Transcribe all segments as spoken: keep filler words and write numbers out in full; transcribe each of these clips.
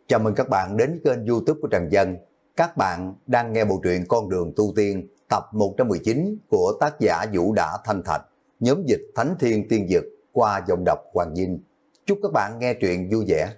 Chào mừng các bạn đến kênh YouTube của Trần Dân. Các bạn đang nghe bộ truyện Con đường tu tiên tập một trăm mười chín của tác giả Vũ Đã Thanh Thạch, nhóm dịch Thánh Thiên Tiên Dực qua giọng đọc Hoàng Vinh. Chúc các bạn nghe truyện vui vẻ.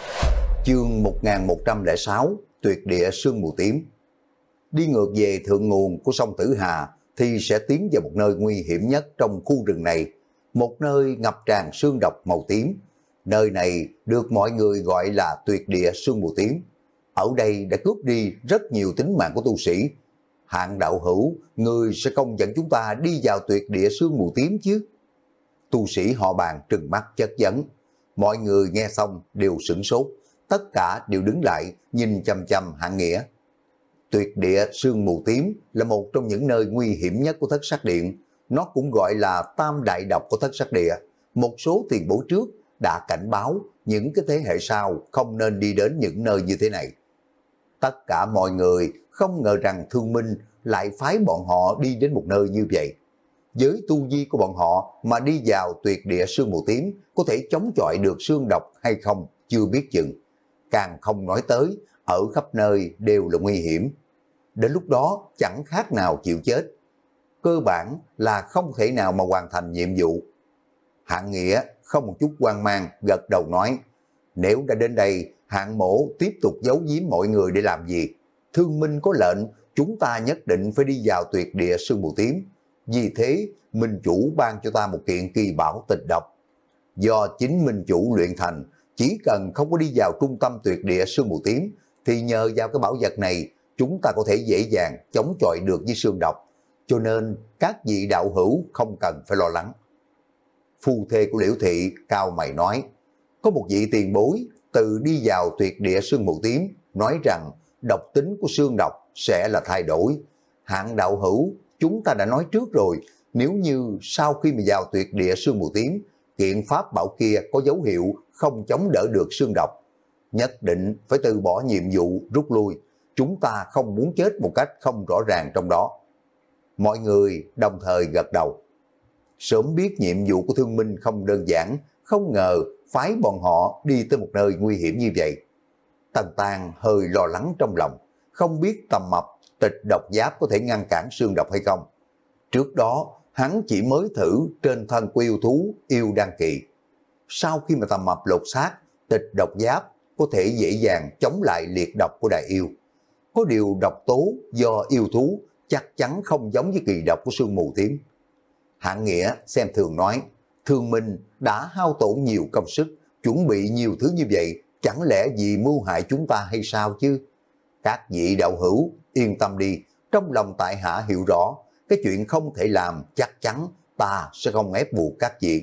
Chương một nghìn một trăm lẻ sáu, Tuyệt địa sương mù tím. Đi ngược về thượng nguồn của sông Tử Hà thì sẽ tiến vào một nơi nguy hiểm nhất trong khu rừng này, một nơi ngập tràn sương độc màu tím. Nơi này được mọi người gọi là tuyệt địa sương mù tím. Ở đây đã cướp đi rất nhiều tính mạng của tu sĩ. Hạng đạo hữu, người sẽ không dẫn chúng ta đi vào tuyệt địa sương mù tím chứ? Tu sĩ họ Bàn trừng mắt chất vấn. Mọi người nghe xong đều sửng sốt, tất cả đều đứng lại nhìn chăm chăm Hạng Nghĩa. Tuyệt địa sương mù tím là một trong những nơi nguy hiểm nhất của Thất Sắc Điện. Nó cũng gọi là tam đại độc của Thất Sắc Địa. Một số tiền bối trước đã cảnh báo những cái thế hệ sau không nên đi đến những nơi như thế này. Tất cả mọi người không ngờ rằng Thương Minh lại phái bọn họ đi đến một nơi như vậy. Với tu vi của bọn họ mà đi vào tuyệt địa sương mù tím có thể chống chọi được sương độc hay không chưa biết chừng. Càng không nói tới, ở khắp nơi đều là nguy hiểm. Đến lúc đó chẳng khác nào chịu chết. Cơ bản là không thể nào mà hoàn thành nhiệm vụ. Hạng Nghĩa không một chút hoang mang gật đầu nói, nếu đã đến đây, Hạng Mỗ tiếp tục giấu giếm mọi người để làm gì? Thương Minh có lệnh, chúng ta nhất định phải đi vào tuyệt địa sương mù tím. Vì thế, Minh Chủ ban cho ta một kiện kỳ bảo tịch độc. Do chính Minh Chủ luyện thành, chỉ cần không có đi vào trung tâm tuyệt địa sương mù tím, thì nhờ vào cái bảo vật này, chúng ta có thể dễ dàng chống chọi được với sương độc. Cho nên, các vị đạo hữu không cần phải lo lắng. Phu thê của Liễu Thị cao mày nói, có một vị tiền bối từ đi vào tuyệt địa sương mù tím nói rằng độc tính của sương độc sẽ là thay đổi. Hạng đạo hữu, chúng ta đã nói trước rồi, nếu như sau khi mà vào tuyệt địa sương mù tím, kiện pháp bảo kia có dấu hiệu không chống đỡ được sương độc, nhất định phải từ bỏ nhiệm vụ rút lui. Chúng ta không muốn chết một cách không rõ ràng trong đó. Mọi người đồng thời gật đầu. Sớm biết nhiệm vụ của Thương Minh không đơn giản, không ngờ phái bọn họ đi tới một nơi nguy hiểm như vậy. Tần Tàng hơi lo lắng trong lòng, không biết Tầm Mập tịch độc giáp có thể ngăn cản sương độc hay không. Trước đó, hắn chỉ mới thử trên thân của yêu thú yêu đan kỳ. Sau khi mà Tầm Mập lột xác, tịch độc giáp có thể dễ dàng chống lại liệt độc của đại yêu. Có điều độc tố do yêu thú chắc chắn không giống với kỳ độc của sương mù tím. Hạng Nghĩa xem thường nói, Thương Minh đã hao tổn nhiều công sức, chuẩn bị nhiều thứ như vậy, chẳng lẽ vì mưu hại chúng ta hay sao chứ? Các vị đạo hữu yên tâm đi, trong lòng tại hạ hiểu rõ, cái chuyện không thể làm chắc chắn ta sẽ không ép buộc các vị.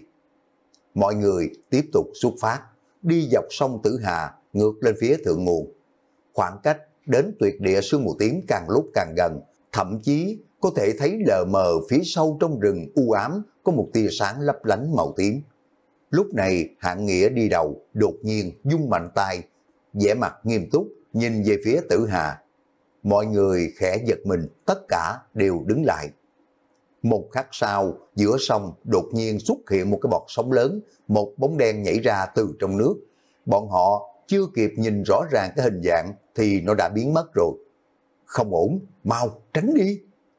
Mọi người tiếp tục xuất phát, đi dọc sông Tử Hà, ngược lên phía thượng nguồn. Khoảng cách đến tuyệt địa sương mù tím càng lúc càng gần, thậm chí có thể thấy lờ mờ phía sâu trong rừng u ám có một tia sáng lấp lánh màu tím. Lúc này Hạng Nghĩa đi đầu, đột nhiên vung mạnh tay, vẻ mặt nghiêm túc nhìn về phía Tử Hà. Mọi người khẽ giật mình, tất cả đều đứng lại. Một khắc sau, giữa sông đột nhiên xuất hiện một cái bọt sóng lớn, một bóng đen nhảy ra từ trong nước. Bọn họ chưa kịp nhìn rõ ràng cái hình dạng thì nó đã biến mất rồi. Không ổn, mau tránh đi.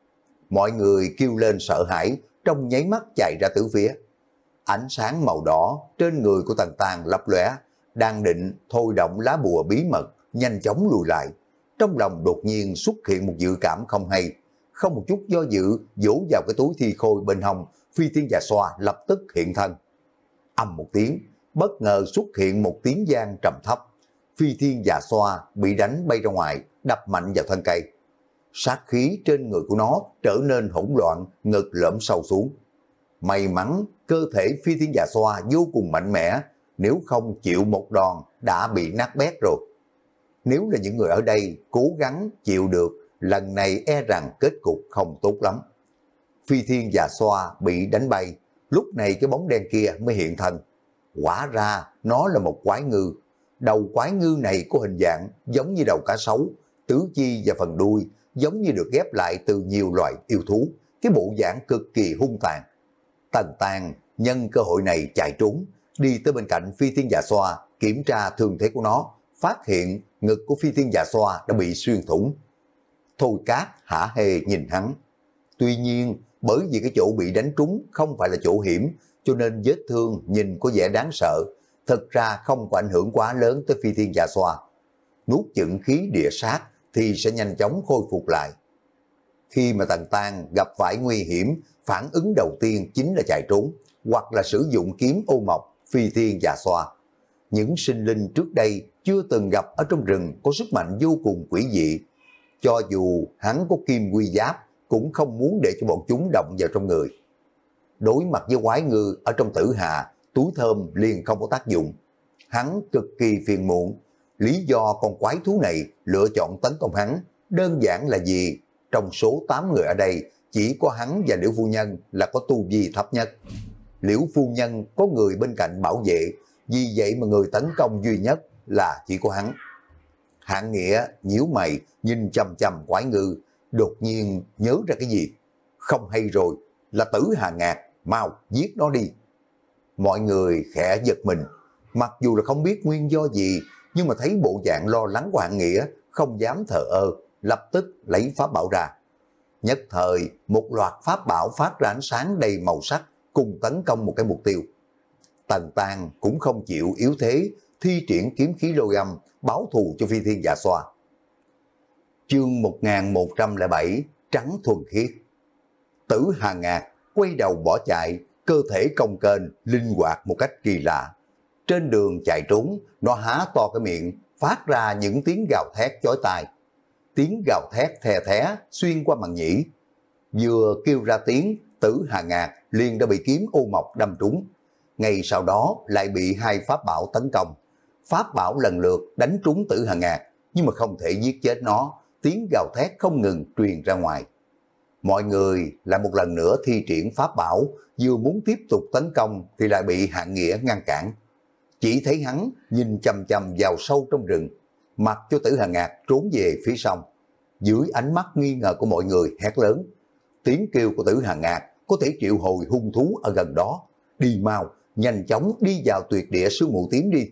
Mọi người kêu lên sợ hãi, trong nháy mắt chạy ra tứ phía. Ánh sáng màu đỏ trên người của Tần Tàng lấp lóe, đang định thôi động lá bùa bí mật, nhanh chóng lùi lại. Trong lòng đột nhiên xuất hiện một dự cảm không hay, không một chút do dự vỗ vào cái túi thi khôi bên hông. Phi Thiên Già Xoa lập tức hiện thân. Ầm một tiếng, bất ngờ xuất hiện một tiếng vang trầm thấp. Phi Thiên Già Xoa bị đánh bay ra ngoài, đập mạnh vào thân cây. Sát khí trên người của nó trở nên hỗn loạn, ngực lõm sâu xuống. May mắn cơ thể Phi Thiên Già Xoa vô cùng mạnh mẽ, nếu không chịu một đòn đã bị nát bét rồi. Nếu là những người ở đây cố gắng chịu được, lần này e rằng kết cục không tốt lắm. Phi Thiên Già Xoa bị đánh bay, lúc này cái bóng đen kia mới hiện thân. Quả ra nó là một quái ngư. Đầu quái ngư này có hình dạng giống như đầu cá sấu, tứ chi và phần đuôi giống như được ghép lại từ nhiều loại yêu thú, cái bộ dạng cực kỳ hung tàn. Tần Tàng nhân cơ hội này chạy trốn, đi tới bên cạnh Phi Thiên Dạ Xoa, kiểm tra thương thế của nó, phát hiện ngực của Phi Thiên Dạ Xoa đã bị xuyên thủng. Thôi Cát hả hê nhìn hắn. Tuy nhiên, bởi vì cái chỗ bị đánh trúng không phải là chỗ hiểm, cho nên vết thương nhìn có vẻ đáng sợ, thật ra không có ảnh hưởng quá lớn tới Phi Thiên Dạ Xoa. Nuốt chửng khí địa sát thì sẽ nhanh chóng khôi phục lại. Khi mà Tần Tang gặp phải nguy hiểm, phản ứng đầu tiên chính là chạy trốn, hoặc là sử dụng kiếm ô mộc Phi Thiên Dạ Xoa. Những sinh linh trước đây chưa từng gặp ở trong rừng có sức mạnh vô cùng quỷ dị. Cho dù hắn có kim quy giáp, cũng không muốn để cho bọn chúng động vào trong người. Đối mặt với quái ngư ở trong tử hà, túi thơm liền không có tác dụng. Hắn cực kỳ phiền muộn. Lý do con quái thú này lựa chọn tấn công hắn đơn giản là gì? Trong số tám người ở đây, chỉ có hắn và Liễu Phu Nhân là có tu vi thấp nhất. Liễu Phu Nhân có người bên cạnh bảo vệ, vì vậy mà người tấn công duy nhất là chỉ có hắn. Hạng Nghĩa nhíu mày nhìn chằm chằm quái ngư, đột nhiên nhớ ra cái gì. Không hay rồi, là Tử Hà Ngạc, mau giết nó đi. Mọi người khẽ giật mình, mặc dù là không biết nguyên do gì, nhưng mà thấy bộ dạng lo lắng của Hạng Nghĩa, không dám thờ ơ, lập tức lấy pháp bảo ra. Nhất thời, một loạt pháp bảo phát ra ánh sáng đầy màu sắc, cùng tấn công một cái mục tiêu. Tần Tang cũng không chịu yếu thế, thi triển kiếm khí lôi âm, báo thù cho Phi Thiên Dạ Xoa. Chương một nghìn một trăm lẻ bảy, trắng thuần khiết. Tử Hà Ngạc quay đầu bỏ chạy, cơ thể cong kênh, linh hoạt một cách kỳ lạ. Trên đường chạy trốn, nó há to cái miệng, phát ra những tiếng gào thét chói tai. Tiếng gào thét thè thé xuyên qua màng nhĩ. Vừa kêu ra tiếng, Tử Hà Ngạc liền đã bị kiếm ô mộc đâm trúng. Ngay sau đó lại bị hai pháp bảo tấn công. Pháp bảo lần lượt đánh trúng Tử Hà Ngạc, nhưng mà không thể giết chết nó. Tiếng gào thét không ngừng truyền ra ngoài. Mọi người lại một lần nữa thi triển pháp bảo, vừa muốn tiếp tục tấn công thì lại bị Hạng Nghĩa ngăn cản. Chỉ thấy hắn nhìn chằm chằm vào sâu trong rừng, mặc cho Tử Hà Ngạc trốn về phía sau. Dưới ánh mắt nghi ngờ của mọi người hét lớn. Tiếng kêu của Tử Hà Ngạc có thể triệu hồi hung thú ở gần đó. Đi mau, nhanh chóng đi vào tuyệt địa sương mù tím đi.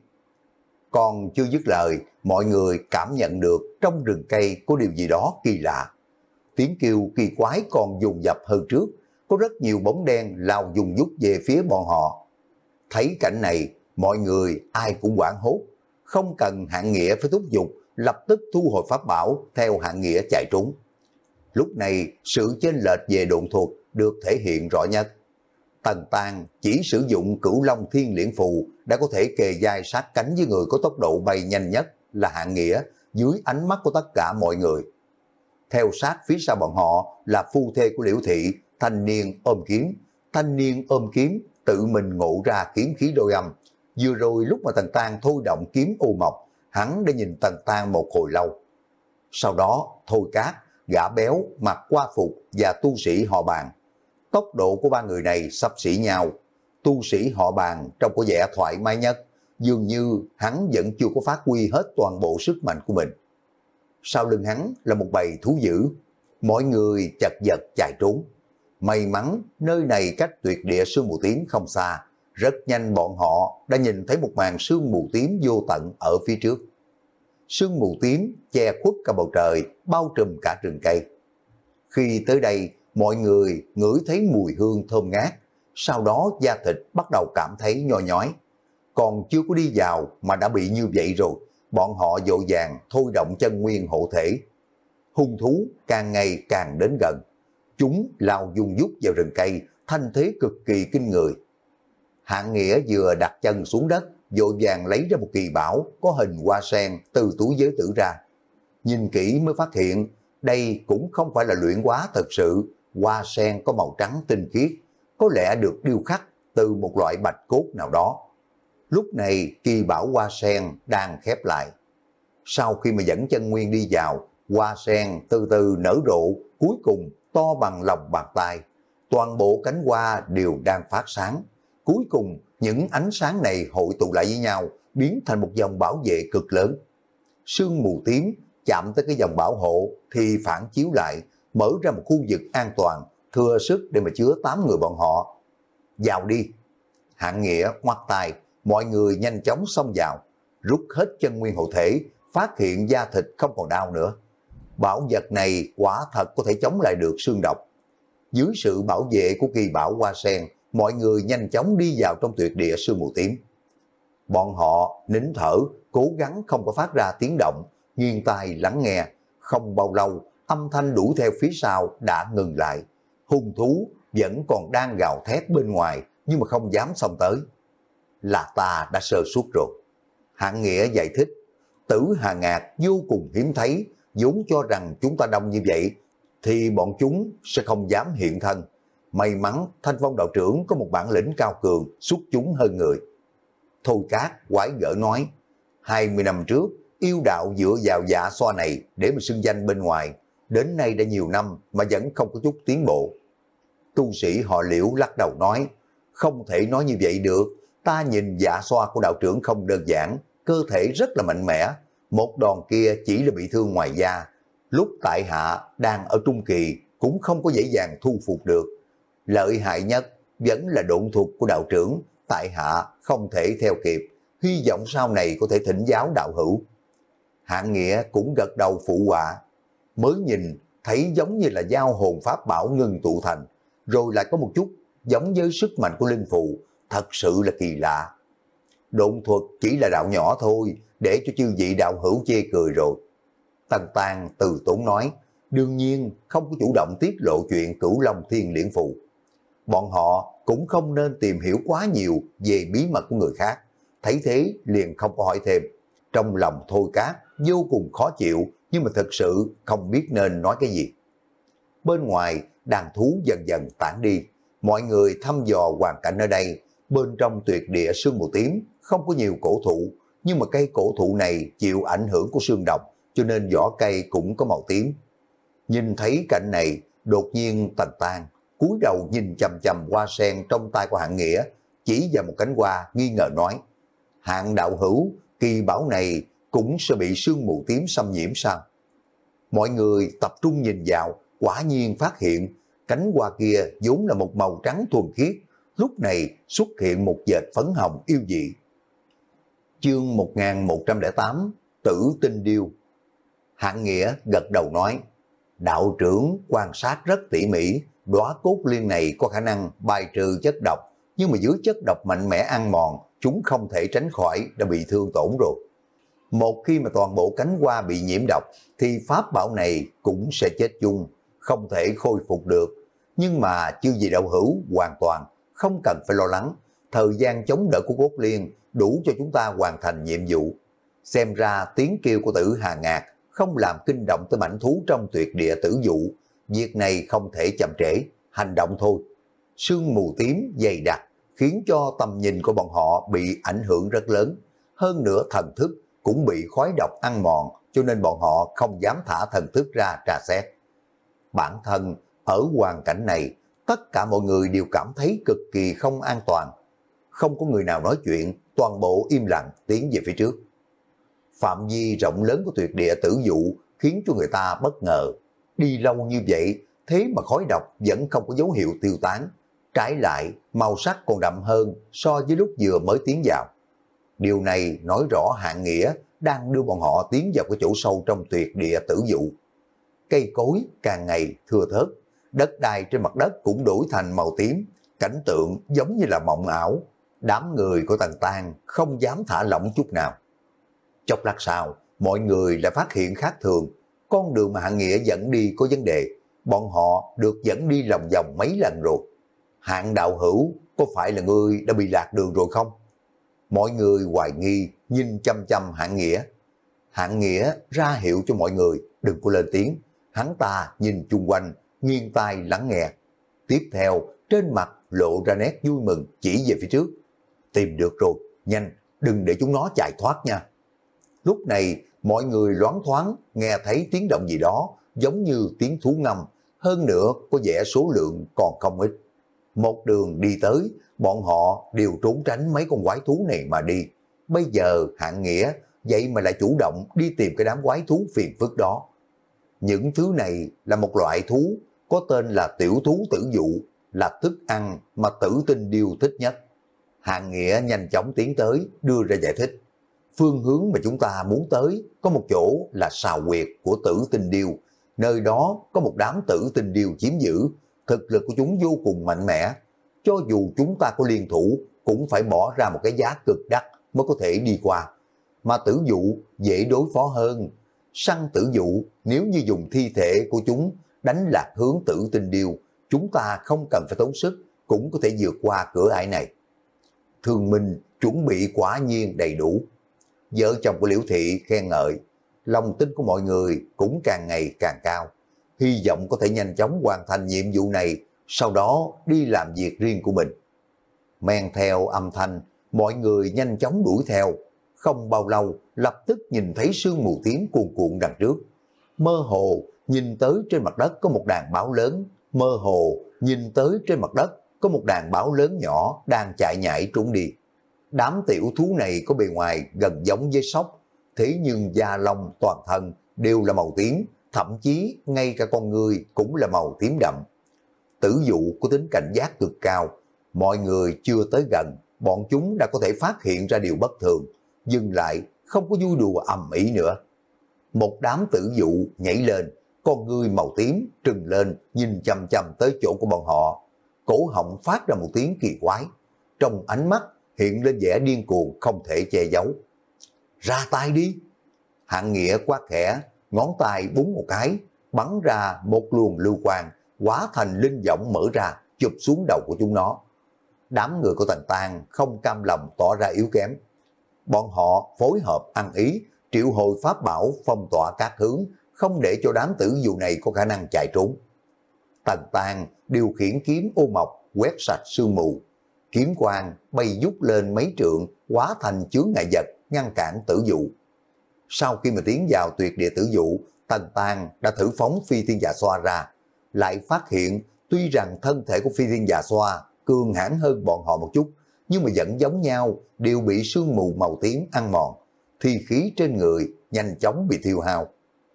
Còn chưa dứt lời, mọi người cảm nhận được trong rừng cây có điều gì đó kỳ lạ. Tiếng kêu kỳ quái còn dồn dập hơn trước, có rất nhiều bóng đen lao dùng dút về phía bọn họ. Thấy cảnh này, mọi người ai cũng hoảng hốt, không cần Hạng Nghĩa phải thúc giục, lập tức thu hồi pháp bảo theo Hạng Nghĩa chạy trốn. Lúc này, sự chênh lệch về độn thuật được thể hiện rõ nhất. Tần Tang chỉ sử dụng Cửu Long Thiên Liễn Phù đã có thể kề vai sát cánh với người có tốc độ bay nhanh nhất là Hạng Nghĩa dưới ánh mắt của tất cả mọi người. Theo sát phía sau bọn họ là phu thê của Liễu Thị, thanh niên ôm kiếm. Thanh niên ôm kiếm tự mình ngộ ra kiếm khí đôi âm. Vừa rồi lúc mà Tần Tang thôi động kiếm ô mộc, hắn đã nhìn Tần Tang một hồi lâu. Sau đó Thôi Cát, gã béo mặc qua phục và tu sĩ họ Bàn. Tốc độ của ba người này xấp xỉ nhau. Tu sĩ họ Bàn trông có vẻ thoải mái nhất, dường như hắn vẫn chưa có phát huy hết toàn bộ sức mạnh của mình. Sau lưng hắn là một bầy thú dữ, mọi người chật vật chạy trốn. May mắn nơi này cách tuyệt địa sương mù tím không xa, rất nhanh bọn họ đã nhìn thấy một màn sương mù tím vô tận ở phía trước. Sương mù tím che khuất cả bầu trời, bao trùm cả rừng cây. Khi tới đây, mọi người ngửi thấy mùi hương thơm ngát, sau đó da thịt bắt đầu cảm thấy nhoi nhói. Còn chưa có đi vào mà đã bị như vậy rồi, bọn họ vội vàng thôi động chân nguyên hộ thể. Hung thú càng ngày càng đến gần, chúng lao dung dút vào rừng cây, thanh thế cực kỳ kinh người. Hạng Nghĩa vừa đặt chân xuống đất, vội vàng lấy ra một kỳ bảo có hình hoa sen từ túi giới tử ra. Nhìn kỹ mới phát hiện, đây cũng không phải là luyện hóa thật sự, hoa sen có màu trắng tinh khiết, có lẽ được điêu khắc từ một loại bạch cốt nào đó. Lúc này kỳ bảo hoa sen đang khép lại. Sau khi mà dẫn chân nguyên đi vào, hoa sen từ từ nở rộ, cuối cùng to bằng lòng bàn tay. Toàn bộ cánh hoa đều đang phát sáng. Cuối cùng những ánh sáng này hội tụ lại với nhau, biến thành một dòng bảo vệ cực lớn. Sương mù tím chạm tới cái dòng bảo hộ thì phản chiếu lại, mở ra một khu vực an toàn, thừa sức để mà chứa tám người bọn họ. Vào đi. Hạng Nghĩa ngoắt tay, mọi người nhanh chóng xông vào. rút hết chân nguyên hộ thể, phát hiện da thịt không còn đau nữa. Bảo vật này quả thật có thể chống lại được xương độc. Dưới sự bảo vệ của kỳ bảo hoa sen, mọi người nhanh chóng đi vào trong tuyệt địa sương mù tím. Bọn họ nín thở, cố gắng không có phát ra tiếng động, nghiêng tai lắng nghe. Không bao lâu, âm thanh đuổi theo phía sau đã ngừng lại. Hung thú vẫn còn đang gào thét bên ngoài, nhưng mà không dám xông tới. Là ta đã sơ suất rồi. Hạng Nghĩa giải thích, Tử Hà Ngạc vô cùng hiếm thấy, vốn cho rằng chúng ta đông như vậy, thì bọn chúng sẽ không dám hiện thân. May mắn Thanh Phong đạo trưởng có một bản lĩnh cao cường, xuất chúng hơn người. Thôi Cát quái gở nói, hai mươi năm trước, yêu đạo dựa vào dạ xoa này để mà xưng danh bên ngoài, đến nay đã nhiều năm mà vẫn không có chút tiến bộ. Tu sĩ họ Liễu lắc đầu nói, không thể nói như vậy được, ta nhìn dạ xoa của đạo trưởng không đơn giản, cơ thể rất là mạnh mẽ, một đòn kia chỉ là bị thương ngoài da, lúc tại hạ đang ở trung kỳ cũng không có dễ dàng thu phục được. Lợi hại nhất vẫn là độn thuật của đạo trưởng, tại hạ không thể theo kịp, hy vọng sau này có thể thỉnh giáo đạo hữu. Hạng Nghĩa cũng gật đầu phụ họa, mới nhìn thấy giống như là giao hồn pháp bảo ngừng tụ thành, rồi lại có một chút giống với sức mạnh của linh phù, thật sự là kỳ lạ. Độn thuật chỉ là đạo nhỏ thôi, để cho chư vị đạo hữu chê cười rồi. Tần Tàng từ tốn nói, đương nhiên không có chủ động tiết lộ chuyện Cửu Long Thiên Liễn Phù. Bọn họ cũng không nên tìm hiểu quá nhiều về bí mật của người khác, thấy thế liền không có hỏi thêm. Trong lòng Thôi Cát vô cùng khó chịu, nhưng mà thật sự không biết nên nói cái gì. Bên ngoài, đàn thú dần dần tản đi, mọi người thăm dò hoàn cảnh ở đây. Bên trong tuyệt địa sương mù tím không có nhiều cổ thụ, nhưng mà cây cổ thụ này chịu ảnh hưởng của sương độc, cho nên vỏ cây cũng có màu tím. Nhìn thấy cảnh này, đột nhiên Tần Tang cúi đầu nhìn chằm chằm hoa sen trong tay của Hạng Nghĩa, chỉ vào một cánh hoa nghi ngờ nói, Hạng đạo hữu, kỳ bảo này cũng sẽ bị sương mù tím xâm nhiễm sao? Mọi người tập trung nhìn vào, quả nhiên phát hiện cánh hoa kia vốn là một màu trắng thuần khiết, lúc này xuất hiện một vệt phấn hồng yêu dị. Chương một nghìn một trăm lẻ tám, Tử Tinh Điêu. Hạng Nghĩa gật đầu nói, đạo trưởng quan sát rất tỉ mỉ, đóa cốt liên này có khả năng bài trừ chất độc, nhưng mà dưới chất độc mạnh mẽ ăn mòn, chúng không thể tránh khỏi đã bị thương tổn rồi. Một khi mà toàn bộ cánh hoa bị nhiễm độc, thì pháp bảo này cũng sẽ chết chung, không thể khôi phục được. Nhưng mà chư vị đạo hữu hoàn toàn không cần phải lo lắng, thời gian chống đỡ của cốt liên đủ cho chúng ta hoàn thành nhiệm vụ. Xem ra tiếng kêu của Tử Hà Ngạc không làm kinh động tới mãnh thú trong tuyệt địa tử dụ, việc này không thể chậm trễ, hành động thôi. Sương mù tím dày đặc khiến cho tầm nhìn của bọn họ bị ảnh hưởng rất lớn, hơn nữa thần thức cũng bị khói độc ăn mòn, cho nên bọn họ không dám thả thần thức ra tra xét. Bản thân ở hoàn cảnh này, tất cả mọi người đều cảm thấy cực kỳ không an toàn. Không có người nào nói chuyện, toàn bộ im lặng tiến về phía trước. Phạm vi rộng lớn của tuyệt địa tử dụ khiến cho người ta bất ngờ. Đi lâu như vậy, thế mà khói độc vẫn không có dấu hiệu tiêu tán. Trái lại, màu sắc còn đậm hơn so với lúc vừa mới tiến vào. Điều này nói rõ Hạng Nghĩa đang đưa bọn họ tiến vào cái chỗ sâu trong tuyệt địa tử dụ. Cây cối càng ngày thưa thớt, đất đai trên mặt đất cũng đổi thành màu tím, cảnh tượng giống như là mộng ảo. Đám người của Tần Tang không dám thả lỏng chút nào. Chốc lát sau, mọi người lại phát hiện khác thường, con đường mà Hạng Nghĩa dẫn đi có vấn đề, bọn họ được dẫn đi lòng vòng mấy lần rồi. Hạng đạo hữu, có phải là ngươi đã bị lạc đường rồi không? Mọi người hoài nghi, nhìn chăm chăm Hạng Nghĩa. Hạng Nghĩa ra hiệu cho mọi người đừng có lên tiếng, hắn ta nhìn chung quanh, nghiêng tai lắng nghe. Tiếp theo, trên mặt lộ ra nét vui mừng chỉ về phía trước. Tìm được rồi, nhanh, đừng để chúng nó chạy thoát nha. Lúc này, mọi người loáng thoáng nghe thấy tiếng động gì đó, giống như tiếng thú ngâm, hơn nữa có vẻ số lượng còn không ít. Một đường đi tới, bọn họ đều trốn tránh mấy con quái thú này mà đi. Bây giờ Hạng Nghĩa vậy mà lại chủ động đi tìm cái đám quái thú phiền phức đó. Những thứ này là một loại thú có tên là tiểu thú tử dụ, là thức ăn mà Tử Tinh Điêu thích nhất. Hạng Nghĩa nhanh chóng tiến tới đưa ra giải thích. Phương hướng mà chúng ta muốn tới có một chỗ là sào huyệt của Tử Tinh Điêu, nơi đó có một đám Tử Tinh Điêu chiếm giữ, thực lực của chúng vô cùng mạnh mẽ. Cho dù chúng ta có liên thủ cũng phải bỏ ra một cái giá cực đắt mới có thể đi qua. Mà Tử Dụ dễ đối phó hơn. Săn Tử Dụ nếu như dùng thi thể của chúng đánh lạc hướng Tử Tinh Điêu, chúng ta không cần phải tốn sức cũng có thể vượt qua cửa ải này. Thương Minh chuẩn bị quả nhiên đầy đủ. Vợ chồng của Liễu Thị khen ngợi, lòng tin của mọi người cũng càng ngày càng cao. Hy vọng có thể nhanh chóng hoàn thành nhiệm vụ này, sau đó đi làm việc riêng của mình. Men theo âm thanh, mọi người nhanh chóng đuổi theo. Không bao lâu, lập tức nhìn thấy sương mù tím cuồn cuộn đằng trước. Mơ hồ, nhìn tới trên mặt đất có một đàn báo lớn. Mơ hồ, nhìn tới trên mặt đất có một đàn báo lớn nhỏ đang chạy nhảy trốn đi. Đám tiểu thú này có bề ngoài gần giống với sóc, thế nhưng da lông toàn thân đều là màu tím, thậm chí ngay cả con người cũng là màu tím đậm. Tử Dụ có tính cảnh giác cực cao, mọi người chưa tới gần, bọn chúng đã có thể phát hiện ra điều bất thường, dừng lại, không có vui đùa ầm ĩ nữa. Một đám Tử Dụ nhảy lên, con người màu tím trừng lên, nhìn chằm chằm tới chỗ của bọn họ, cổ họng phát ra một tiếng kỳ quái, trong ánh mắt hiện lên vẻ điên cuồng không thể che giấu. Ra tay đi! Hạng Nghĩa quát khẽ, ngón tay búng một cái, bắn ra một luồng lưu quang, hóa thành linh võng mở ra, chụp xuống đầu của chúng nó. Đám người của Tần Tang không cam lòng tỏ ra yếu kém. Bọn họ phối hợp ăn ý, triệu hồi pháp bảo phong tỏa các hướng, không để cho đám Tử Dụ này có khả năng chạy trốn. Tần Tang điều khiển kiếm ô mộc quét sạch sương mù. Kiếm quang bay vút lên mấy trượng, hóa thành chướng ngại vật ngăn cản Tử Dụ. Sau khi mà tiến vào tuyệt địa Tử Dụ, Tần Tang đã thử phóng phi thiên dạ xoa ra, lại phát hiện tuy rằng thân thể của phi thiên dạ xoa cường hãn hơn bọn họ một chút, nhưng mà vẫn giống nhau, đều bị sương mù màu tím ăn mòn, thi khí trên người nhanh chóng bị tiêu hao.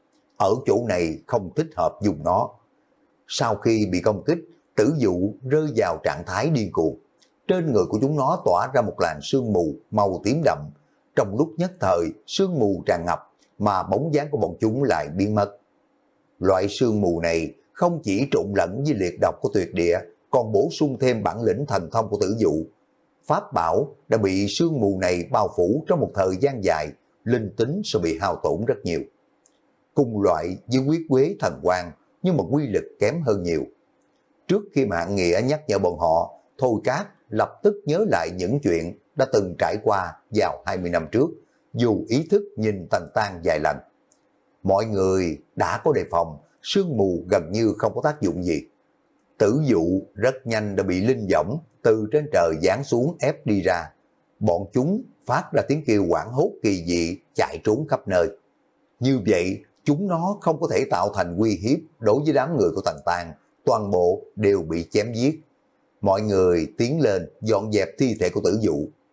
Ở chỗ này không thích hợp dùng nó. Sau khi bị công kích, Tử Dụ rơi vào trạng thái điên cuồng. Trên người của chúng nó tỏa ra một làn sương mù màu tím đậm. Trong lúc nhất thời, sương mù tràn ngập, mà bóng dáng của bọn chúng lại biến mất. Loại sương mù này không chỉ trộn lẫn với liệt độc của tuyệt địa, còn bổ sung thêm bản lĩnh thần thông của Tử Dụ. Pháp bảo đã bị sương mù này bao phủ trong một thời gian dài, linh tính sẽ bị hao tổn rất nhiều. Cùng loại với huyết quế thần quang, nhưng mà quy lực kém hơn nhiều. Trước khi mà Hạng Nghĩa nhắc nhở bọn họ, Thôi Cát lập tức nhớ lại những chuyện đã từng trải qua vào hai mươi năm trước, dù ý thức nhìn Tần Tang vài lần. Mọi người đã có đề phòng, sương mù gần như không có tác dụng gì. Tử Dụ rất nhanh đã bị linh võng từ trên trời giáng xuống ép đi ra. Bọn chúng phát ra tiếng kêu hoảng hốt kỳ dị, chạy trốn khắp nơi. Như vậy, chúng nó không có thể tạo thành uy hiếp đối với đám người của Tần Tang, toàn bộ đều bị chém giết. Mọi người tiến lên dọn dẹp thi thể của Tử Dụ.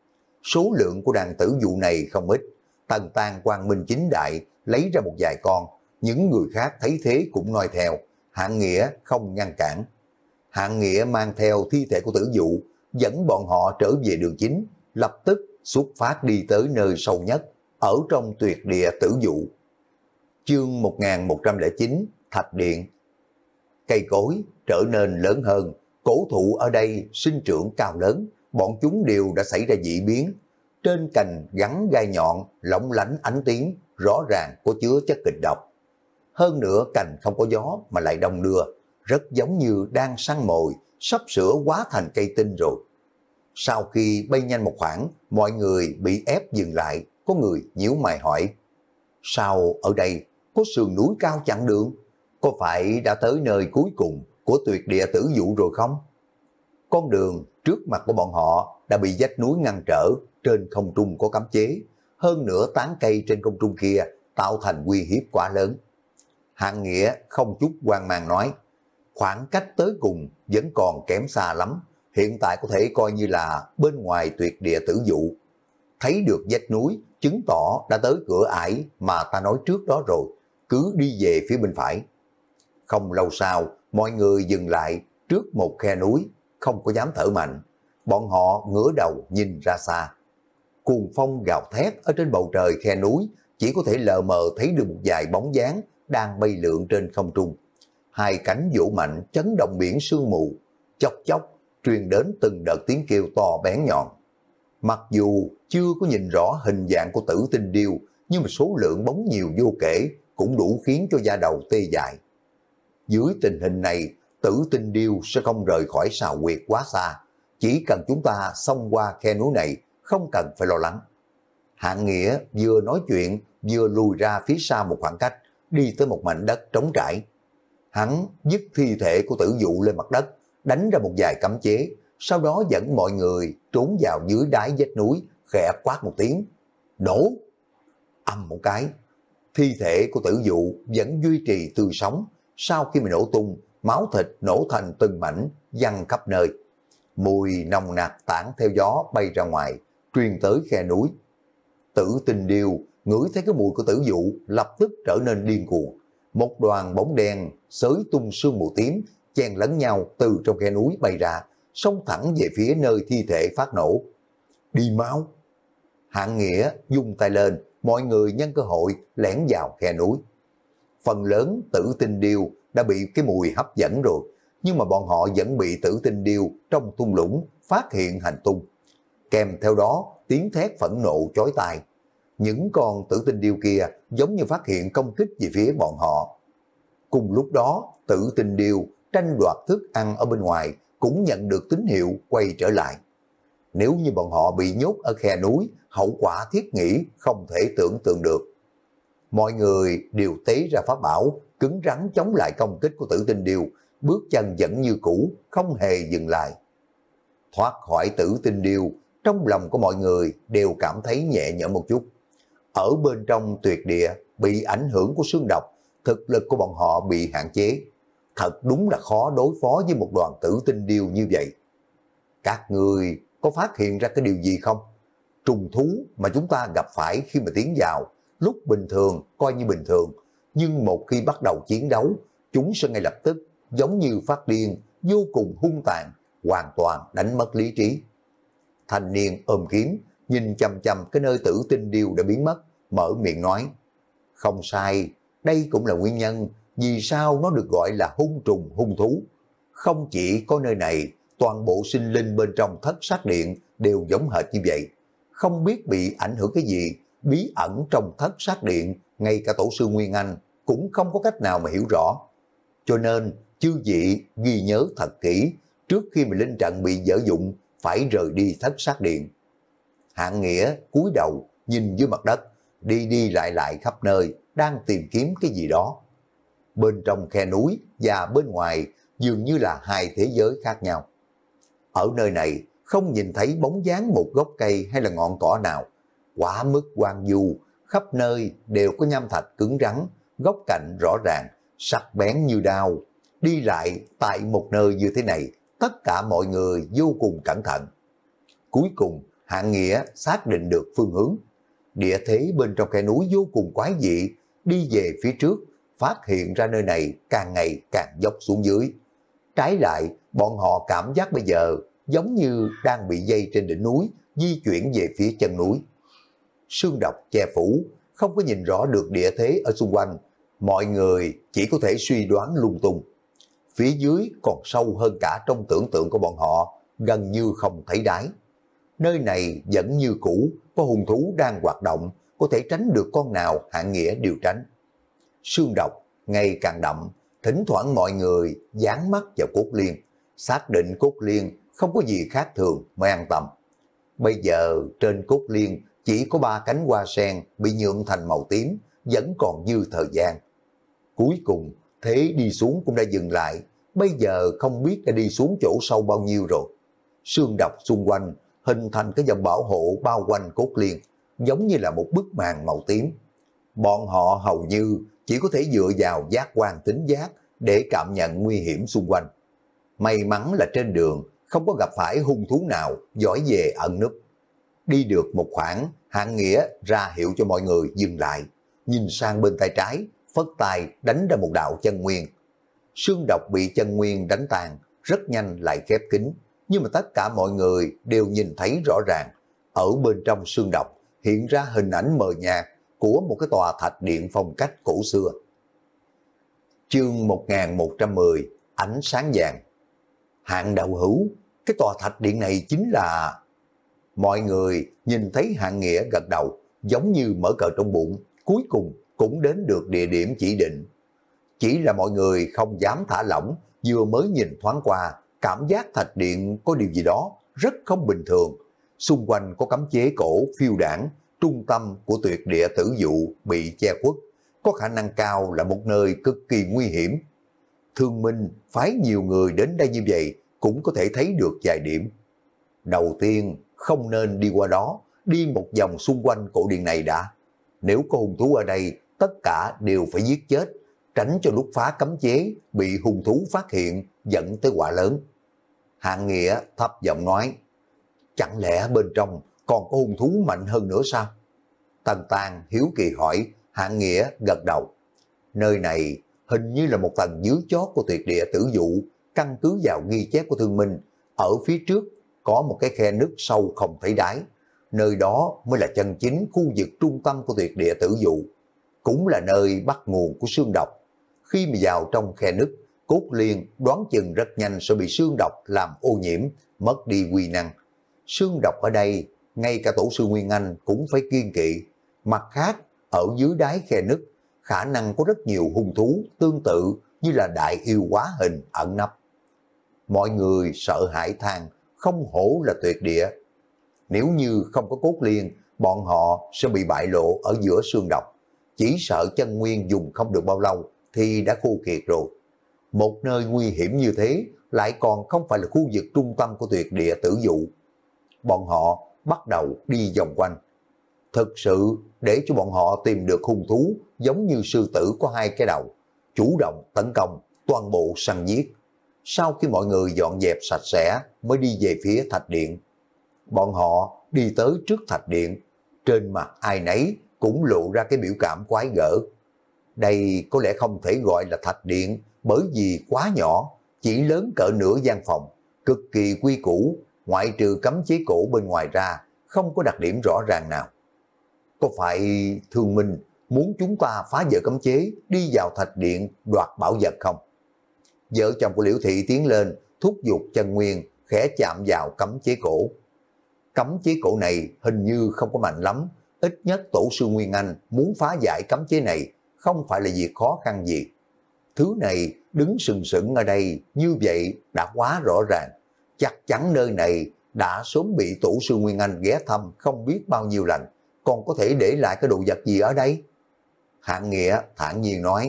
Số lượng của đàn Tử Dụ này không ít. Tần Tang quang minh chính đại lấy ra một vài con, những người khác thấy thế cũng noi theo. Hạng Nghĩa không ngăn cản. Hạng Nghĩa mang theo thi thể của Tử Dụ, dẫn bọn họ trở về đường chính, lập tức xuất phát đi tới nơi sâu nhất, ở trong tuyệt địa Tử Dụ. Chương một nghìn một trăm lẻ chín, Thạch Điện. Cây cối trở nên lớn hơn, cổ thụ ở đây sinh trưởng cao lớn, bọn chúng đều đã xảy ra dị biến. Trên cành gắn gai nhọn, lóng lánh ánh tím, rõ ràng có chứa chất kịch độc. Hơn nữa cành không có gió mà lại đông đưa, rất giống như đang săn mồi, sắp sửa hóa thành cây tinh rồi. Sau khi bay nhanh một khoảng, mọi người bị ép dừng lại, có người nhíu mày hỏi. Sao ở đây có sườn núi cao chặn đường? Có phải đã tới nơi cuối cùng của tuyệt địa Tử Dụ rồi không? Con đường trước mặt của bọn họ đã bị vách núi ngăn trở, trên không trung có cấm chế. Hơn nữa tán cây trên không trung kia tạo thành uy hiếp quá lớn. Hạng Nghĩa không chút hoang mang nói, khoảng cách tới cùng vẫn còn kém xa lắm, hiện tại có thể coi như là bên ngoài tuyệt địa Tử Dụ. Thấy được vách núi, chứng tỏ đã tới cửa ải mà ta nói trước đó rồi, cứ đi về phía bên phải. Không lâu sau, mọi người dừng lại trước một khe núi, không có dám thở mạnh. Bọn họ ngửa đầu nhìn ra xa. Cuồng phong gào thét ở trên bầu trời khe núi, chỉ có thể lờ mờ thấy được một vài bóng dáng đang bay lượn trên không trung. Hai cánh vỗ mạnh chấn động biển sương mù, chốc chốc truyền đến từng đợt tiếng kêu to bén nhọn. Mặc dù chưa có nhìn rõ hình dạng của Tử Tinh Điêu, nhưng mà số lượng bóng nhiều vô kể cũng đủ khiến cho da đầu tê dại. Dưới tình hình này, Tử Tinh Điêu sẽ không rời khỏi Sào Huyệt quá xa, chỉ cần chúng ta xông qua khe núi này, không cần phải lo lắng. Hạng Nghĩa vừa nói chuyện, vừa lùi ra phía xa một khoảng cách, đi tới một mảnh đất trống trải. Hắn dứt thi thể của Tử Dụ lên mặt đất, đánh ra một vài cấm chế, sau đó dẫn mọi người trốn vào dưới đáy vách núi, khẽ quát một tiếng, nổ. Âm một cái, thi thể của Tử Dụ vẫn duy trì tươi sống, sau khi mà nổ tung, máu thịt nổ thành từng mảnh, văng khắp nơi. Mùi nồng nặc tản theo gió bay ra ngoài, truyền tới khe núi. Tử Tinh Điêu ngửi thấy cái mùi của Tử Dụ, lập tức trở nên điên cuồng. Một đoàn bóng đen xới tung sương mù tím, chen lẫn nhau từ trong khe núi bay ra, xông thẳng về phía nơi thi thể phát nổ. Đi máu! Hạng Nghĩa dung tay lên, mọi người nhân cơ hội lẻn vào khe núi. Phần lớn Tử Tinh Điêu đã bị cái mùi hấp dẫn rồi, nhưng mà bọn họ vẫn bị Tử Tinh Điêu trong thung lũng phát hiện hành tung. Kèm theo đó tiếng thét phẫn nộ chói tai. Những con Tử Tinh Điêu kia giống như phát hiện công kích về phía bọn họ. Cùng lúc đó, Tử Tinh Điêu tranh đoạt thức ăn ở bên ngoài cũng nhận được tín hiệu quay trở lại. Nếu như bọn họ bị nhốt ở khe núi, hậu quả thiết nghĩ không thể tưởng tượng được. Mọi người đều tế ra pháp bảo, cứng rắn chống lại công kích của Tử Tinh Điêu, bước chân vẫn như cũ, không hề dừng lại. Thoát khỏi Tử Tinh Điêu, trong lòng của mọi người đều cảm thấy nhẹ nhõm một chút. Ở bên trong tuyệt địa, bị ảnh hưởng của xương độc, thực lực của bọn họ bị hạn chế. Thật đúng là khó đối phó với một đoàn Tử Tinh Điêu như vậy. Các người có phát hiện ra cái điều gì không? Trùng thú mà chúng ta gặp phải khi mà tiến vào, lúc bình thường coi như bình thường, nhưng một khi bắt đầu chiến đấu, chúng sẽ ngay lập tức giống như phát điên, vô cùng hung tàn, hoàn toàn đánh mất lý trí. Thanh niên ôm kiếm, nhìn chằm chằm cái nơi Tử Tinh Điêu đã biến mất, mở miệng nói, không sai, đây cũng là nguyên nhân vì sao nó được gọi là hung trùng hung thú. Không chỉ có nơi này, toàn bộ sinh linh bên trong Thất Sát Điện đều giống hệt như vậy. Không biết bị ảnh hưởng cái gì, bí ẩn trong Thất Sát Điện, ngay cả tổ sư Nguyên Anh cũng không có cách nào mà hiểu rõ. Cho nên, chư vị ghi nhớ thật kỹ, trước khi mà linh trận bị dở dụng, phải rời đi Thất Sát Điện. Hạng Nghĩa cúi đầu, nhìn dưới mặt đất, đi đi lại lại khắp nơi, đang tìm kiếm cái gì đó. Bên trong khe núi và bên ngoài dường như là hai thế giới khác nhau. Ở nơi này không nhìn thấy bóng dáng một gốc cây hay là ngọn cỏ nào, quá mức hoang vu, khắp nơi đều có nham thạch cứng rắn, góc cạnh rõ ràng, sắc bén như đao. Đi lại tại một nơi như thế này, tất cả mọi người vô cùng cẩn thận. Cuối cùng, Hạng Nghĩa xác định được phương hướng. Địa thế bên trong khe núi vô cùng quái dị, đi về phía trước, phát hiện ra nơi này càng ngày càng dốc xuống dưới. Trái lại, bọn họ cảm giác bây giờ giống như đang bị dây trên đỉnh núi, di chuyển về phía chân núi. Sương độc che phủ, không có nhìn rõ được địa thế ở xung quanh, mọi người chỉ có thể suy đoán lung tung. Phía dưới còn sâu hơn cả trong tưởng tượng của bọn họ, gần như không thấy đáy. Nơi này vẫn như cũ, có hung thú đang hoạt động, có thể tránh được con nào Hạng Nghĩa đều tránh. Sương độc ngày càng đậm, thỉnh thoảng mọi người dán mắt vào cốt liên, xác định cốt liên không có gì khác thường mới an tâm. Bây giờ trên cốt liên chỉ có ba cánh hoa sen bị nhuộm thành màu tím, vẫn còn dư thời gian. Cuối cùng thế đi xuống cũng đã dừng lại, bây giờ không biết đã đi xuống chỗ sâu bao nhiêu rồi. Sương độc xung quanh hình thành cái vòng bảo hộ bao quanh cốt liên, giống như là một bức màn màu tím. Bọn họ hầu như chỉ có thể dựa vào giác quan tính giác để cảm nhận nguy hiểm xung quanh. May mắn là trên đường không có gặp phải hung thú nào giỏi về ẩn núp. Đi được một khoảng, Hạng Nghĩa ra hiệu cho mọi người dừng lại, nhìn sang bên tay trái, phất tay đánh ra một đạo chân nguyên. Sương độc bị chân nguyên đánh tan, rất nhanh lại khép kín, nhưng mà tất cả mọi người đều nhìn thấy rõ ràng, ở bên trong sương độc hiện ra hình ảnh mờ nhạt của một cái tòa thạch điện phong cách cổ xưa. Chương một nghìn một trăm mười, ánh sáng vàng. Hạng đạo hữu, cái tòa thạch điện này chính là... Mọi người nhìn thấy Hạng Nghĩa gật đầu, giống như mở cờ trong bụng, cuối cùng cũng đến được địa điểm chỉ định. Chỉ là mọi người không dám thả lỏng, vừa mới nhìn thoáng qua, cảm giác thạch điện có điều gì đó rất không bình thường. Xung quanh có cấm chế cổ phiêu đảng, trung tâm của tuyệt địa tử dụ bị che khuất, có khả năng cao là một nơi cực kỳ nguy hiểm. Thương Minh phái nhiều người đến đây như vậy cũng có thể thấy được vài điểm. Đầu tiên, không nên đi qua đó, đi một vòng xung quanh cổ điện này đã. Nếu có hung thú ở đây, tất cả đều phải giết chết, tránh cho lúc phá cấm chế bị hung thú phát hiện dẫn tới quả lớn. Hạng Nghĩa thấp giọng nói, chẳng lẽ bên trong còn có hung thú mạnh hơn nữa sao? Tần Tàng hiếu kỳ hỏi. Hạng Nghĩa gật đầu. Nơi này hình như là một tầng dưới chót của tuyệt địa tử dụ, căn cứ vào ghi chép của Thương Minh, ở phía trước có một cái khe nứt sâu không thấy đáy. Nơi đó mới là chân chính khu vực trung tâm của tuyệt địa tử dụ, cũng là nơi bắt nguồn của xương độc. Khi mà vào trong khe nứt, cốt liên đoán chừng rất nhanh sẽ bị xương độc làm ô nhiễm, mất đi quy năng. Xương độc ở đây, ngay cả tổ sư Nguyên Anh cũng phải kiêng kỵ. Mặt khác, ở dưới đáy khe nứt, khả năng có rất nhiều hung thú tương tự như là đại yêu hóa hình ẩn nấp. Mọi người sợ hãi than, không hổ là tuyệt địa. Nếu như không có cốt liên, bọn họ sẽ bị bại lộ ở giữa xương độc. Chỉ sợ chân nguyên dùng không được bao lâu thì đã khô kiệt rồi. Một nơi nguy hiểm như thế lại còn không phải là khu vực trung tâm của tuyệt địa tử dụ. Bọn họ bắt đầu đi vòng quanh. Thực sự để cho bọn họ tìm được hung thú giống như sư tử có hai cái đầu, chủ động tấn công, toàn bộ săn giết. Sau khi mọi người dọn dẹp sạch sẽ mới đi về phía thạch điện. Bọn họ đi tới trước thạch điện, trên mặt ai nấy cũng lộ ra cái biểu cảm quái gở. Đây có lẽ không thể gọi là thạch điện bởi vì quá nhỏ, chỉ lớn cỡ nửa gian phòng, cực kỳ quy củ, ngoại trừ cấm chế cổ bên ngoài ra, không có đặc điểm rõ ràng nào. Có phải Thương Minh muốn chúng ta phá vỡ cấm chế, đi vào thạch điện đoạt bảo vật không? Vợ chồng của Liễu Thị tiến lên, thúc giục chân nguyên, khẽ chạm vào cấm chế cổ. Cấm chế cổ này hình như không có mạnh lắm, ít nhất tổ sư Nguyên Anh muốn phá giải cấm chế này không phải là việc khó khăn gì. Thứ này đứng sừng sững ở đây như vậy đã quá rõ ràng, chắc chắn nơi này đã sớm bị tổ sư Nguyên Anh ghé thăm không biết bao nhiêu lần, còn có thể để lại cái đồ vật gì ở đây? Hạng Nghĩa thản nhiên nói,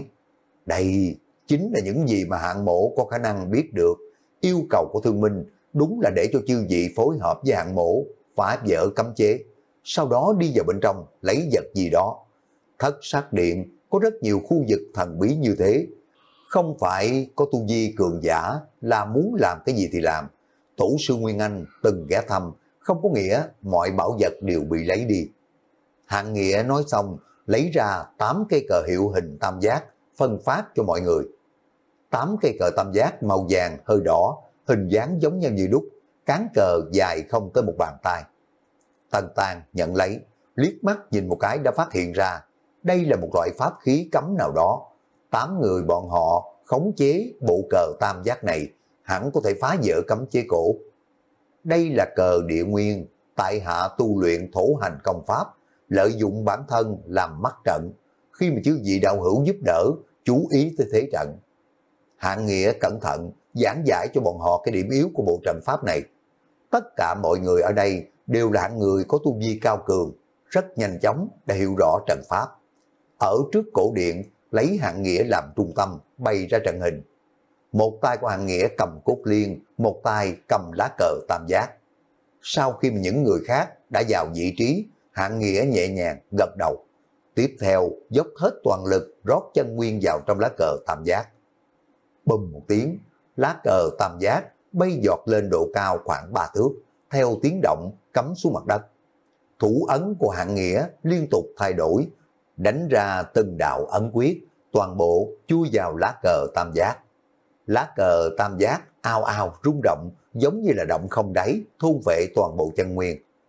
đây chính là những gì mà Hạng Mỗ có khả năng biết được. Yêu cầu của Thương Minh đúng là để cho chư vị phối hợp với Hạng Mỗ phá vỡ cấm chế, sau đó đi vào bên trong lấy vật gì đó. Thất Sát Điện có rất nhiều khu vực thần bí như thế, không phải có tu vi cường giả là muốn làm cái gì thì làm. Tổ sư Nguyên Anh từng ghé thăm, không có nghĩa mọi bảo vật đều bị lấy đi. Hạng Nghĩa nói xong, lấy ra tám cây cờ hiệu hình tam giác, phân phát cho mọi người. Tám cây cờ tam giác màu vàng hơi đỏ, hình dáng giống nhau như đúc, cán cờ dài không tới một bàn tay. Tần Tàng nhận lấy, liếc mắt nhìn một cái đã phát hiện ra, đây là một loại pháp khí cấm nào đó. Tám người bọn họ khống chế bộ cờ tam giác này, hẳn có thể phá vỡ cấm chế cổ. Đây là cờ địa nguyên, tại hạ tu luyện thổ hành công pháp, lợi dụng bản thân làm mắt trận. Khi mà chư vị đạo hữu giúp đỡ, chú ý tới thế trận. Hạng Nghĩa cẩn thận giảng giải cho bọn họ cái điểm yếu của bộ trận pháp này. Tất cả mọi người ở đây đều là hạng người có tu vi cao cường, rất nhanh chóng đã hiểu rõ trận pháp. Ở trước cổ điện, lấy Hạng Nghĩa làm trung tâm, bày ra trận hình. Một tay của Hạng Nghĩa cầm cốt liên, một tay cầm lá cờ tam giác. Sau khi mà những người khác đã vào vị trí, Hạng Nghĩa nhẹ nhàng gật đầu. Tiếp theo dốc hết toàn lực rót chân nguyên vào trong lá cờ tam giác. Bùm một tiếng, lá cờ tam giác bay giọt lên độ cao khoảng ba thước, theo tiếng động cắm xuống mặt đất. Thủ ấn của Hạng Nghĩa liên tục thay đổi, đánh ra từng đạo ấn quyết, toàn bộ chui vào lá cờ tam giác. Lá cờ tam giác ao ao rung động, giống như là động không đáy, thôn vệ toàn bộ chân nguyên.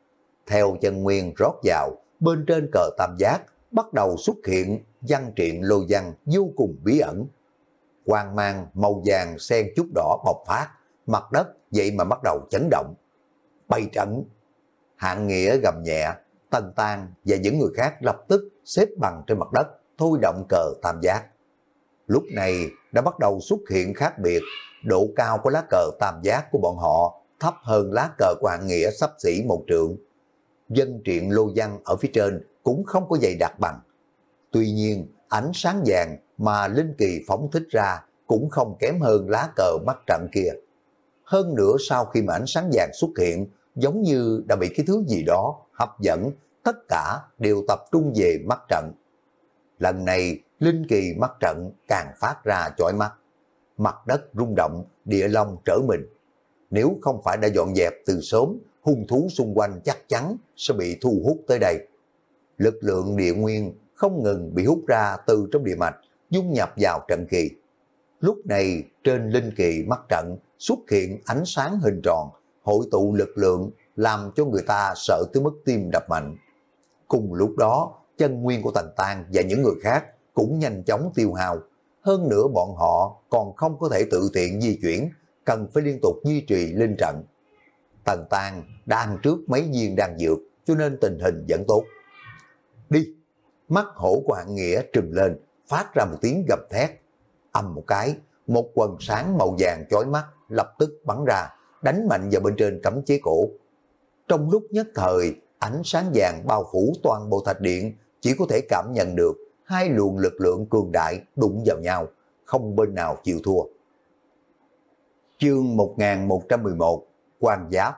theo chân nguyên rót vào, bên trên cờ tam giác bắt đầu xuất hiện văn triện lôi văn vô cùng bí ẩn. Quang mang màu vàng xen chút đỏ bộc phát, mặt đất vậy mà bắt đầu chấn động. Bày trận! Hạng Nghĩa gầm nhẹ, Tần Tang và những người khác lập tức xếp bằng trên mặt đất, thôi động cờ tam giác. Lúc này đã bắt đầu xuất hiện khác biệt, độ cao của lá cờ tam giác của bọn họ thấp hơn lá cờ của Hạng Nghĩa xấp xỉ một trượng. Dân triện lô văn ở phía trên cũng không có dày đặc bằng. Tuy nhiên, ánh sáng vàng mà Linh Kỳ phóng thích ra cũng không kém hơn lá cờ mắt trận kia. Hơn nữa sau khi mà ánh sáng vàng xuất hiện, giống như đã bị cái thứ gì đó hấp dẫn, tất cả đều tập trung về mắt trận. Lần này, Linh Kỳ mắt trận càng phát ra chói mắt. Mặt đất rung động, địa long trở mình. Nếu không phải đã dọn dẹp từ sớm, hung thú xung quanh chắc chắn sẽ bị thu hút tới đây. Lực lượng địa nguyên không ngừng bị hút ra từ trong địa mạch, dung nhập vào trận kỳ. Lúc này trên Linh Kỳ mắt trận xuất hiện ánh sáng hình tròn, hội tụ lực lượng làm cho người ta sợ tới mức tim đập mạnh. Cùng lúc đó, chân nguyên của Tần Tang và những người khác cũng nhanh chóng tiêu hao. Hơn nữa bọn họ còn không có thể tự tiện di chuyển, cần phải liên tục duy trì linh trận. Tần Tang đã ăn trước mấy viên đan dược, cho nên tình hình vẫn tốt. Đi! Mắt hổ của Hạng Nghĩa trừng lên, phát ra một tiếng gầm thét. Âm một cái, một quần sáng màu vàng chói mắt lập tức bắn ra, đánh mạnh vào bên trên cấm chế cổ. Trong lúc nhất thời, ánh sáng vàng bao phủ toàn bộ thạch điện, chỉ có thể cảm nhận được hai luồng lực lượng cường đại đụng vào nhau, không bên nào chịu thua. Chương một nghìn một trăm mười một, Quan Giáp.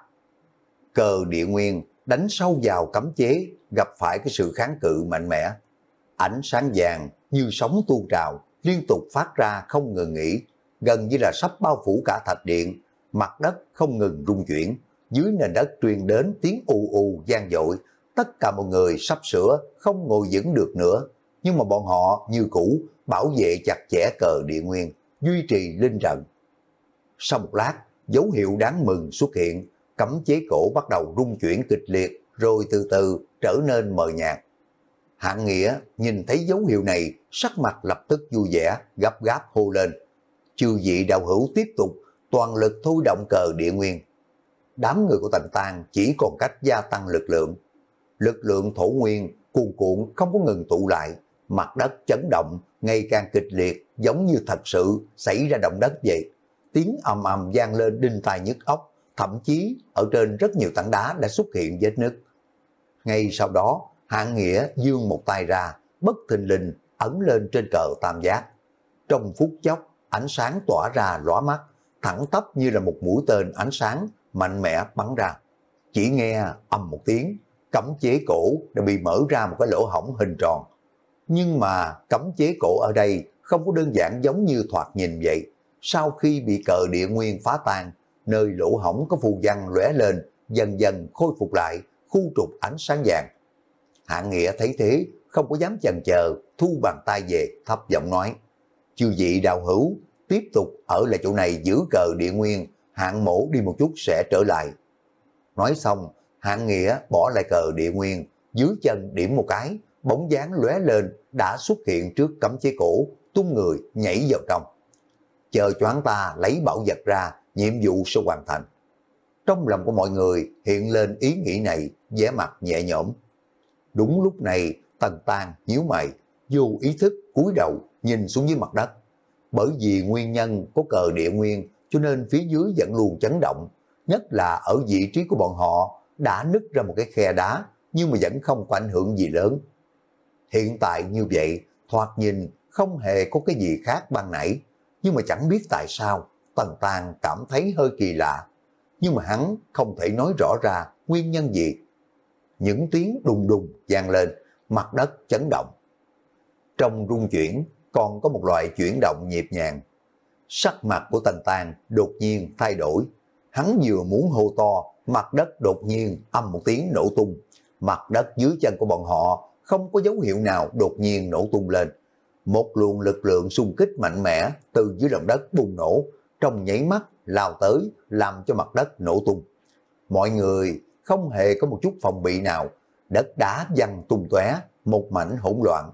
Cờ địa nguyên đánh sâu vào cấm chế, gặp phải cái sự kháng cự mạnh mẽ. Ánh sáng vàng như sóng tuôn trào, liên tục phát ra không ngừng nghỉ, gần như là sắp bao phủ cả thạch điện. Mặt đất không ngừng rung chuyển, dưới nền đất truyền đến tiếng ù ù vang dội. Tất cả mọi người sắp sửa không ngồi vững được nữa, nhưng mà bọn họ như cũ bảo vệ chặt chẽ cờ địa nguyên, duy trì linh trận. Sau một lát, dấu hiệu đáng mừng xuất hiện, cấm chế cổ bắt đầu rung chuyển kịch liệt, rồi từ từ trở nên mờ nhạt. Hạng Nghĩa nhìn thấy dấu hiệu này, sắc mặt lập tức vui vẻ, gấp gáp hô lên. Chư vị đạo hữu tiếp tục, toàn lực thôi động cờ địa nguyên. Đám người của Tần Tang chỉ còn cách gia tăng lực lượng. Lực lượng thổ nguyên cuồn cuộn không có ngừng tụ lại, mặt đất chấn động ngày càng kịch liệt, giống như thật sự xảy ra động đất vậy. Tiếng ầm ầm vang lên đinh tai nhức óc, thậm chí ở trên rất nhiều tảng đá đã xuất hiện vết nứt. Ngay sau đó, Hạng Nghĩa giương một tay ra, bất thình lình ấn lên trên cờ tam giác. Trong phút chốc, ánh sáng tỏa ra lóa mắt, thẳng tắp như là một mũi tên ánh sáng mạnh mẽ bắn ra. Chỉ nghe ầm một tiếng, cấm chế cổ đã bị mở ra một cái lỗ hổng hình tròn. Nhưng mà cấm chế cổ ở đây không có đơn giản giống như thoạt nhìn vậy. Sau khi bị cờ địa nguyên phá tan, nơi lỗ hổng có phù văn lóe lên, dần dần khôi phục lại, khu trục ánh sáng vàng. Hạng Nghĩa thấy thế, không có dám chần chờ, thu bàn tay về, thấp giọng nói. Chư vị đạo hữu, tiếp tục ở lại chỗ này giữ cờ địa nguyên, Hạng mổ đi một chút sẽ trở lại. Nói xong, Hạng Nghĩa bỏ lại cờ địa nguyên, dưới chân điểm một cái, bóng dáng lóe lên, đã xuất hiện trước cấm chế cổ, tung người nhảy vào trong. Chờ choáng ta lấy bảo vật ra, nhiệm vụ sẽ hoàn thành. Trong lòng của mọi người hiện lên ý nghĩ này, vẻ mặt nhẹ nhõm. Đúng lúc này, Tần Tang nhíu mày, vô ý thức cúi đầu nhìn xuống dưới mặt đất. Bởi vì nguyên nhân có cờ địa nguyên, cho nên phía dưới vẫn luôn chấn động, nhất là ở vị trí của bọn họ đã nứt ra một cái khe đá, nhưng mà vẫn không có ảnh hưởng gì lớn. Hiện tại như vậy, thoạt nhìn không hề có cái gì khác ban nãy, nhưng mà chẳng biết tại sao Tần Tang cảm thấy hơi kỳ lạ, nhưng mà hắn không thể nói rõ ra nguyên nhân gì. Những tiếng đùng đùng vang lên, mặt đất chấn động. Trong rung chuyển còn có một loại chuyển động nhịp nhàng. Sắc mặt của Tần Tang đột nhiên thay đổi. Hắn vừa muốn hô to, mặt đất đột nhiên âm một tiếng nổ tung. Mặt đất dưới chân của bọn họ không có dấu hiệu nào đột nhiên nổ tung lên. Một luồng lực lượng xung kích mạnh mẽ từ dưới lòng đất bùng nổ, trong nháy mắt lao tới làm cho mặt đất nổ tung. Mọi người không hề có một chút phòng bị nào, đất đá văng tung tóe, một mảnh hỗn loạn.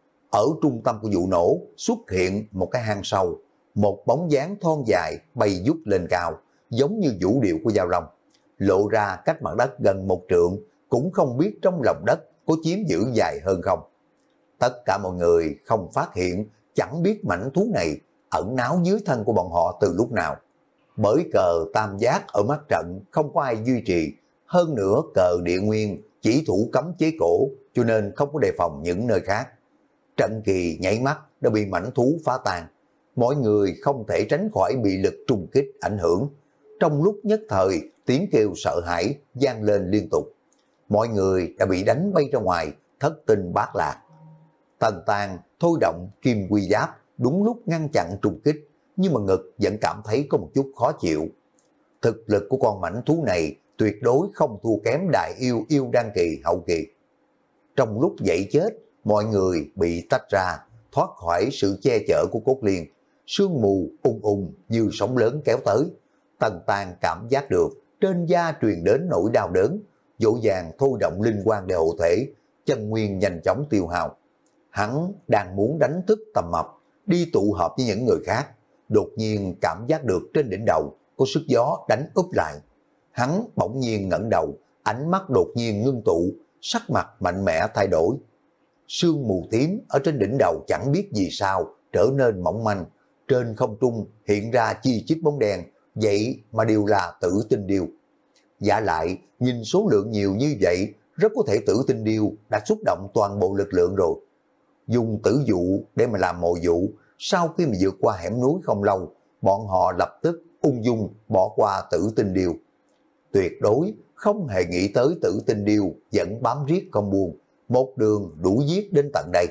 Ở trung tâm của vụ nổ xuất hiện một cái hang sâu, một bóng dáng thon dài bay vút lên cao, giống như vũ điệu của dao long, lộ ra cách mặt đất gần một trượng, cũng không biết trong lòng đất có chiếm giữ dài hơn không. Tất cả mọi người không phát hiện, chẳng biết mảnh thú này ẩn náu dưới thân của bọn họ từ lúc nào. Bởi cờ tam giác ở mắt trận không có ai duy trì, hơn nữa cờ địa nguyên chỉ thủ cấm chế cổ, cho nên không có đề phòng những nơi khác. Trận kỳ nháy mắt đã bị mảnh thú phá tan, mọi người không thể tránh khỏi bị lực trùng kích ảnh hưởng. Trong lúc nhất thời, tiếng kêu sợ hãi vang lên liên tục. Mọi người đã bị đánh bay ra ngoài, thất tinh bát lạc. Tần Tàng thôi động kim quy giáp, đúng lúc ngăn chặn trùng kích, nhưng mà ngực vẫn cảm thấy có một chút khó chịu. Thực lực của con mảnh thú này tuyệt đối không thua kém đại yêu yêu đan kỳ hậu kỳ. Trong lúc dậy chết, mọi người bị tách ra, thoát khỏi sự che chở của cốt liên. Sương mù ung ung như sóng lớn kéo tới. Tần Tàng cảm giác được trên da truyền đến nỗi đau đớn, dỗ dàng thôi động linh quang để hộ thể, chân nguyên nhanh chóng tiêu hao. Hắn đang muốn đánh thức Tầm Mập, đi tụ họp với những người khác, đột nhiên cảm giác được trên đỉnh đầu có sức gió đánh úp lại. Hắn bỗng nhiên ngẩng đầu, ánh mắt đột nhiên ngưng tụ, sắc mặt mạnh mẽ thay đổi. Sương mù tím ở trên đỉnh đầu chẳng biết vì sao trở nên mỏng manh, trên không trung hiện ra chi chít bóng đèn, vậy mà đều là tử tinh điêu. Giả lại, nhìn số lượng nhiều như vậy, rất có thể tử tinh điêu đã xúc động toàn bộ lực lượng rồi. Dùng tử dụ để mà làm mồi dụ, sau khi mà vượt qua hẻm núi không lâu, bọn họ lập tức ung dung bỏ qua tử tinh điêu. Tuyệt đối không hề nghĩ tới tử tinh điêu vẫn bám riết không buông, một đường đuổi giết đến tận đây.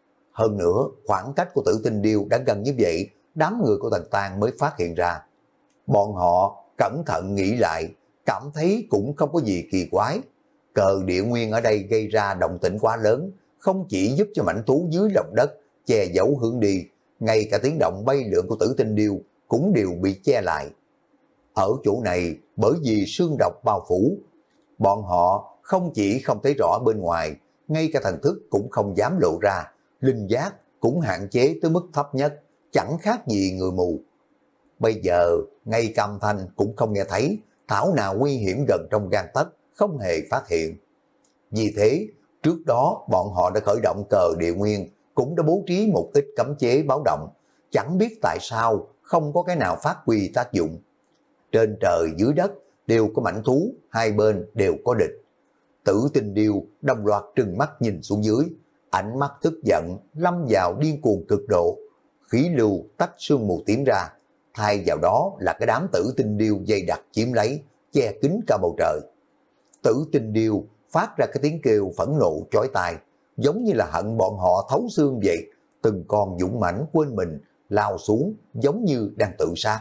Hơn nữa, khoảng cách của tử tinh điêu đã gần như vậy, đám người của Tần Tàng mới phát hiện ra. Bọn họ cẩn thận nghĩ lại, cảm thấy cũng không có gì kỳ quái. Cờ địa nguyên ở đây gây ra động tĩnh quá lớn, không chỉ giúp cho mảnh thú dưới lòng đất che giấu hướng đi, ngay cả tiếng động bay lượn của tử tinh điêu cũng đều bị che lại. Ở chỗ này, bởi vì sương độc bao phủ, bọn họ không chỉ không thấy rõ bên ngoài, ngay cả thần thức cũng không dám lộ ra, linh giác cũng hạn chế tới mức thấp nhất, chẳng khác gì người mù. Bây giờ, ngay âm thanh cũng không nghe thấy, thảo nào nguy hiểm gần trong gang tấc, không hề phát hiện. Vì thế, trước đó bọn họ đã khởi động cờ địa nguyên, cũng đã bố trí một ít cấm chế báo động, chẳng biết tại sao không có cái nào phát huy tác dụng. Trên trời dưới đất đều có mảnh thú, hai bên đều có địch. Tử tinh điêu đồng loạt trừng mắt nhìn xuống dưới, ánh mắt tức giận lâm vào điên cuồng cực độ, khí lưu tách sương mù tím ra, thay vào đó là cái đám tử tinh điêu dày đặc chiếm lấy, che kín cả bầu trời. Tử tinh điêu phát ra cái tiếng kêu phẫn nộ chói tai, giống như là hận bọn họ thấu xương vậy, từng con dũng mãnh quên mình, lao xuống giống như đang tự sát.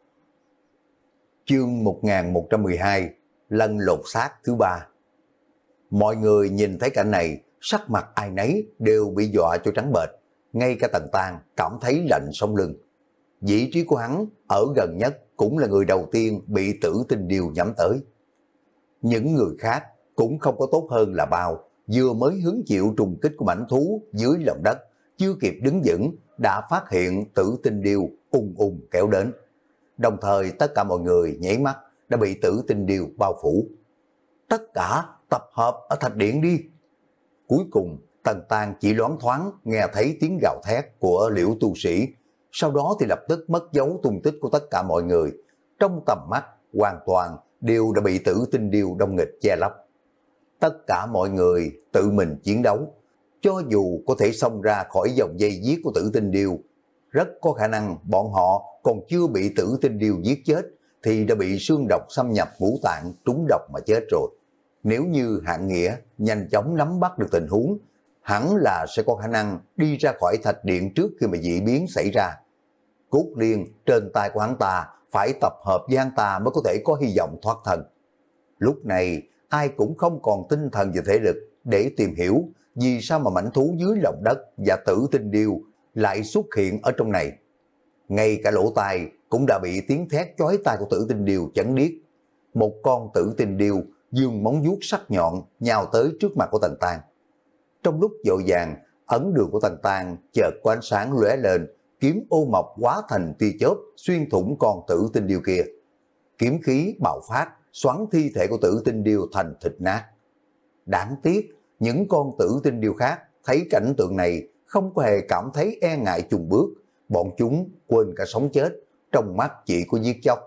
Chương một nghìn một trăm mười hai, lần lột xác thứ ba. Mọi người nhìn thấy cảnh này, sắc mặt ai nấy đều bị dọa cho trắng bệch, ngay cả Tần Tàng cảm thấy lạnh sống lưng. Vị trí của hắn ở gần nhất cũng là người đầu tiên bị tử tinh điêu nhắm tới. Những người khác cũng không có tốt hơn là bao, vừa mới hứng chịu trùng kích của mảnh thú dưới lòng đất, chưa kịp đứng vững đã phát hiện tử tinh điêu ung ung kéo đến. Đồng thời tất cả mọi người nháy mắt đã bị tử tinh điêu bao phủ. Tất cả tập hợp ở thạch điện đi. Cuối cùng Tần Tàng chỉ loáng thoáng nghe thấy tiếng gào thét của Liễu tu sĩ, sau đó thì lập tức mất dấu tung tích của tất cả mọi người. Trong tầm mắt hoàn toàn đều đã bị tử tinh điêu đông nghịch che lấp. Tất cả mọi người tự mình chiến đấu, cho dù có thể xông ra khỏi dòng dây giết của tử tinh điêu, rất có khả năng bọn họ còn chưa bị tử tinh điêu giết chết thì đã bị xương độc xâm nhập ngũ tạng trúng độc mà chết rồi. Nếu như Hạng Nghĩa nhanh chóng nắm bắt được tình huống, hẳn là sẽ có khả năng đi ra khỏi thạch điện trước khi mà dị biến xảy ra. Cốt Liên trên tay của hắn ta phải tập hợp với hắn ta mới có thể có hy vọng thoát thân. Lúc này ai cũng không còn tinh thần và thể lực để tìm hiểu vì sao mà mảnh thú dưới lòng đất và tử tinh điêu lại xuất hiện ở trong này. Ngay cả lỗ tai cũng đã bị tiếng thét chói tai của tử tinh điêu chấn điếc. Một con tử tinh điêu dương móng vuốt sắc nhọn nhào tới trước mặt của Tần Tang. Trong lúc vội vàng, ấn đường của Tần Tang chợt có ánh sáng lóe lên, kiếm ô mộc hóa thành tia chớp xuyên thủng con tử tinh điêu kia. Kiếm khí bạo phát, xoắn thi thể của tử tinh điêu thành thịt nát. Đáng tiếc, những con tử tinh điêu khác thấy cảnh tượng này không có hề cảm thấy e ngại chùng bước, bọn chúng quên cả sống chết, trong mắt chỉ có giết chóc.